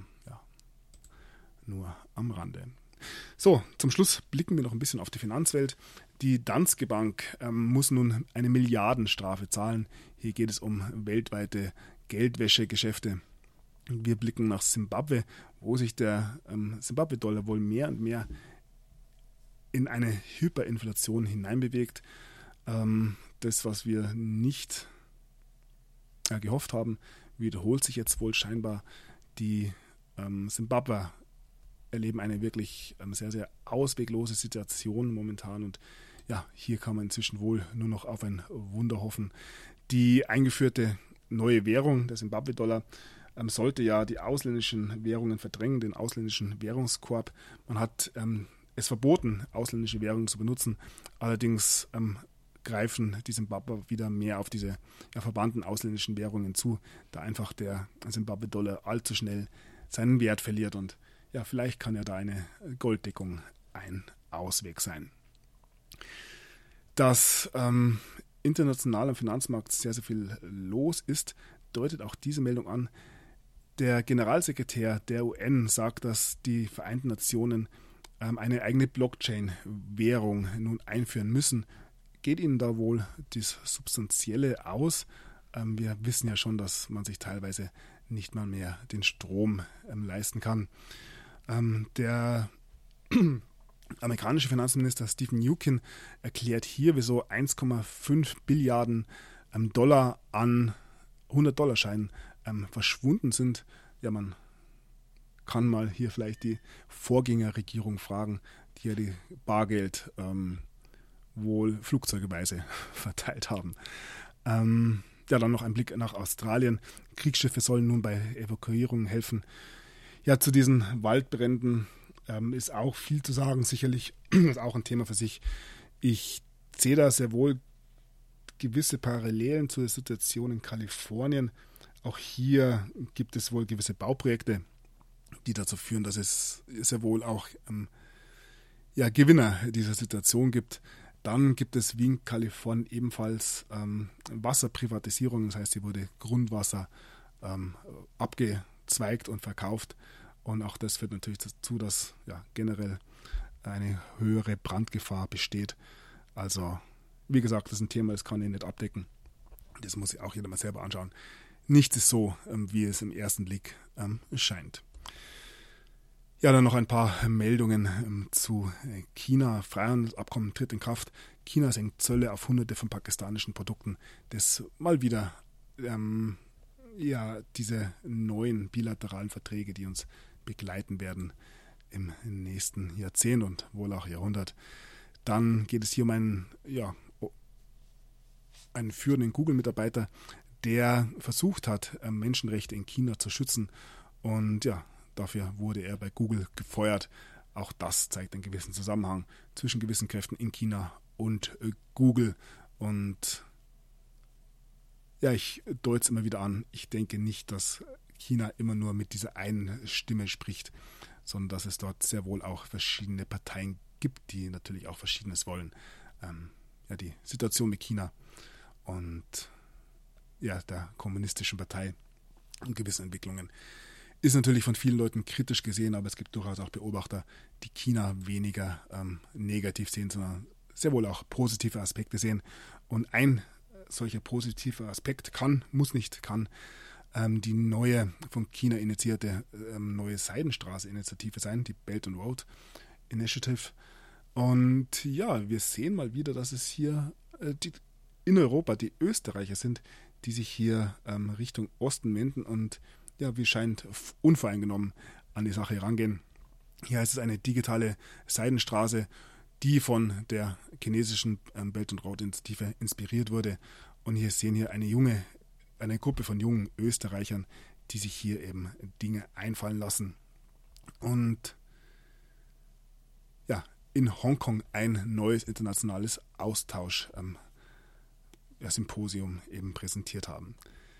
nur am Rande. So, zum Schluss blicken wir noch ein bisschen auf die Finanzwelt. Die Danske Bank muss nun eine Milliardenstrafe zahlen. Hier geht es um weltweite Geldwäschegeschäfte. Wir blicken nach Simbabwe, wo sich der Simbabwe-Dollar wohl mehr und mehr in eine Hyperinflation hineinbewegt. Das, was wir nicht gehofft haben, wiederholt sich jetzt wohl scheinbar. Die Simbabwer erleben eine wirklich sehr, sehr ausweglose Situation momentan und ja, hier kann man inzwischen wohl nur noch auf ein Wunder hoffen. Die eingeführte neue Währung, der Simbabwe-Dollar, sollte ja die ausländischen Währungen verdrängen, den ausländischen Währungskorb. Man hat es verboten, ausländische Währungen zu benutzen. Allerdings greifen die Simbabwer wieder mehr auf diese verbannten ausländischen Währungen zu, da einfach der Simbabwe-Dollar allzu schnell seinen Wert verliert. Und ja, vielleicht kann ja da eine Golddeckung ein Ausweg sein. Dass international am Finanzmarkt sehr, sehr viel los ist, deutet auch diese Meldung an. Der Generalsekretär der UN sagt, dass die Vereinten Nationen eine eigene Blockchain-Währung nun einführen müssen. Geht Ihnen da wohl das Substanzielle aus? Wir wissen ja schon, dass man sich teilweise nicht mal mehr den Strom leisten kann. Der amerikanische Finanzminister Stephen Mnuchin erklärt hier, wieso 1,5 Billiarden Dollar an 100-Dollar-Scheinen verschwunden sind. Ja, man kann mal hier vielleicht die Vorgängerregierung fragen, die ja die Bargeld wohl flugzeugeweise verteilt haben. Ja, dann noch ein Blick nach Australien. Kriegsschiffe sollen nun bei Evakuierungen helfen. Ja, zu diesen Waldbränden ist auch viel zu sagen, sicherlich. Ist auch ein Thema für sich. Ich sehe da sehr wohl gewisse Parallelen zur Situation in Kalifornien. Auch hier gibt es wohl gewisse Bauprojekte, die dazu führen, dass es sehr wohl auch Gewinner dieser Situation gibt. Dann gibt es wie in Kalifornien ebenfalls Wasserprivatisierung. Das heißt, hier wurde Grundwasser abgezweigt und verkauft. Und auch das führt natürlich dazu, dass generell eine höhere Brandgefahr besteht. Also, wie gesagt, das ist ein Thema, das kann ich nicht abdecken. Das muss sich auch jeder mal selber anschauen. Nichts ist so, wie es im ersten Blick scheint. Ja, dann noch ein paar Meldungen zu China. Freihandelsabkommen tritt in Kraft. China senkt Zölle auf Hunderte von pakistanischen Produkten. Das mal wieder diese neuen bilateralen Verträge, die uns begleiten werden im nächsten Jahrzehnt und wohl auch Jahrhundert. Dann geht es hier um einen führenden Google-Mitarbeiter, der versucht hat, Menschenrechte in China zu schützen. Und ja, dafür wurde er bei Google gefeuert. Auch das zeigt einen gewissen Zusammenhang zwischen gewissen Kräften in China und Google. Und ja, ich deute es immer wieder an. Ich denke nicht, dass China immer nur mit dieser einen Stimme spricht, sondern dass es dort sehr wohl auch verschiedene Parteien gibt, die natürlich auch Verschiedenes wollen. die Situation mit China und der kommunistischen Partei und gewissen Entwicklungen. Ist natürlich von vielen Leuten kritisch gesehen, aber es gibt durchaus auch Beobachter, die China weniger negativ sehen, sondern sehr wohl auch positive Aspekte sehen. Und ein solcher positiver Aspekt kann die neue von China initiierte neue Seidenstraße-Initiative sein, die Belt and Road Initiative. Und ja, wir sehen mal wieder, dass es hier in Europa die Österreicher sind, die sich hier Richtung Osten wenden und wie scheint unvoreingenommen an die Sache herangehen. Hier heißt es eine digitale Seidenstraße, die von der chinesischen Belt and Road Initiative inspiriert wurde. Und hier sehen wir eine Gruppe von jungen Österreichern, die sich hier eben Dinge einfallen lassen. Und in Hongkong ein neues internationales Austausch-Symposium eben präsentiert haben.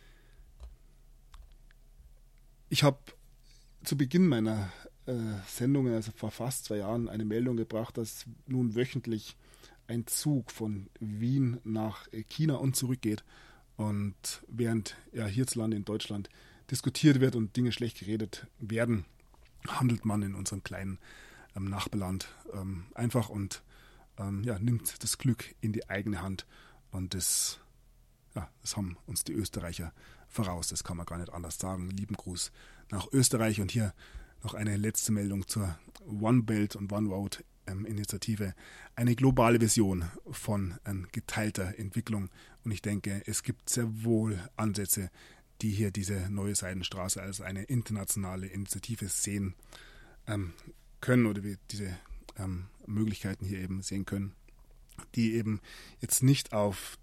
Ich habe zu Beginn meiner Sendungen, also vor fast 2 Jahren, eine Meldung gebracht, dass nun wöchentlich ein Zug von Wien nach China und zurückgeht. Und während hierzulande in Deutschland diskutiert wird und Dinge schlecht geredet werden, handelt man in unserem kleinen Nachbarland einfach und nimmt das Glück in die eigene Hand. Und das haben uns die Österreicher voraus. Das kann man gar nicht anders sagen. Lieben Gruß nach Österreich. Und hier noch eine letzte Meldung zur One Belt und One Road Initiative. Eine globale Vision von geteilter Entwicklung. Und ich denke, es gibt sehr wohl Ansätze, die hier diese neue Seidenstraße als eine internationale Initiative sehen können oder wir diese Möglichkeiten hier eben sehen können, die eben jetzt nicht auf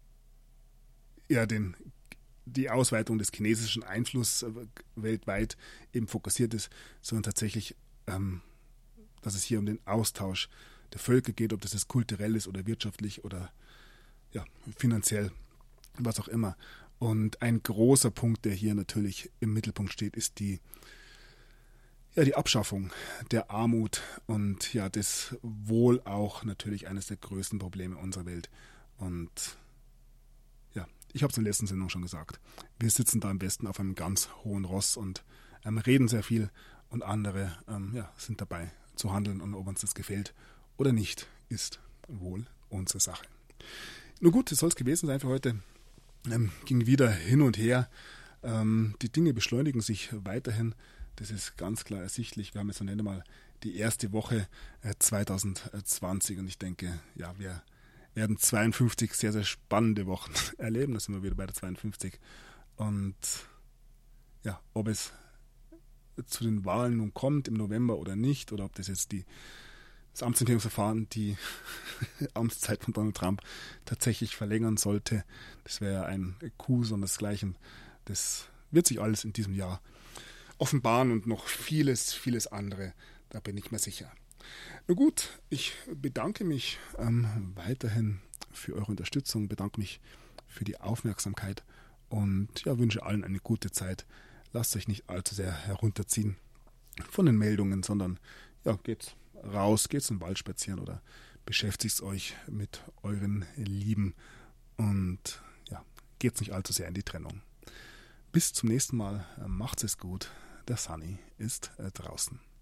die Ausweitung des chinesischen Einflusses weltweit eben fokussiert ist, sondern tatsächlich, dass es hier um den Austausch der Völker geht, ob das jetzt kulturell ist oder wirtschaftlich oder finanziell, was auch immer. Und ein großer Punkt, der hier natürlich im Mittelpunkt steht, ist die Abschaffung der Armut und das wohl auch natürlich eines der größten Probleme unserer Welt. Und ich habe es in der letzten Sendung schon gesagt, wir sitzen da am besten auf einem ganz hohen Ross und reden sehr viel und andere sind dabei zu handeln und ob uns das gefällt oder nicht, ist wohl unsere Sache. Nun gut, das soll es gewesen sein für heute. Ging wieder hin und her. Die Dinge beschleunigen sich weiterhin. Das ist ganz klar ersichtlich. Wir haben jetzt noch nicht einmal die erste Woche 2020 und ich denke, wir werden 52 sehr, sehr spannende Wochen erleben. Da sind wir wieder bei der 52. Und ob es zu den Wahlen nun kommt im November oder nicht, oder ob das jetzt das Amtsenthebungsverfahren die Amtszeit von Donald Trump tatsächlich verlängern sollte, das wäre ein Coup sondersgleichen. Das wird sich alles in diesem Jahr offenbaren und noch vieles, vieles andere, da bin ich mir sicher. Na gut, ich bedanke mich weiterhin für eure Unterstützung, bedanke mich für die Aufmerksamkeit und wünsche allen eine gute Zeit. Lasst euch nicht allzu sehr herunterziehen von den Meldungen, sondern geht's raus, geht's in den Wald spazieren oder beschäftigt euch mit euren Lieben und geht's nicht allzu sehr in die Trennung. Bis zum nächsten Mal, macht's es gut, der Sunny ist draußen.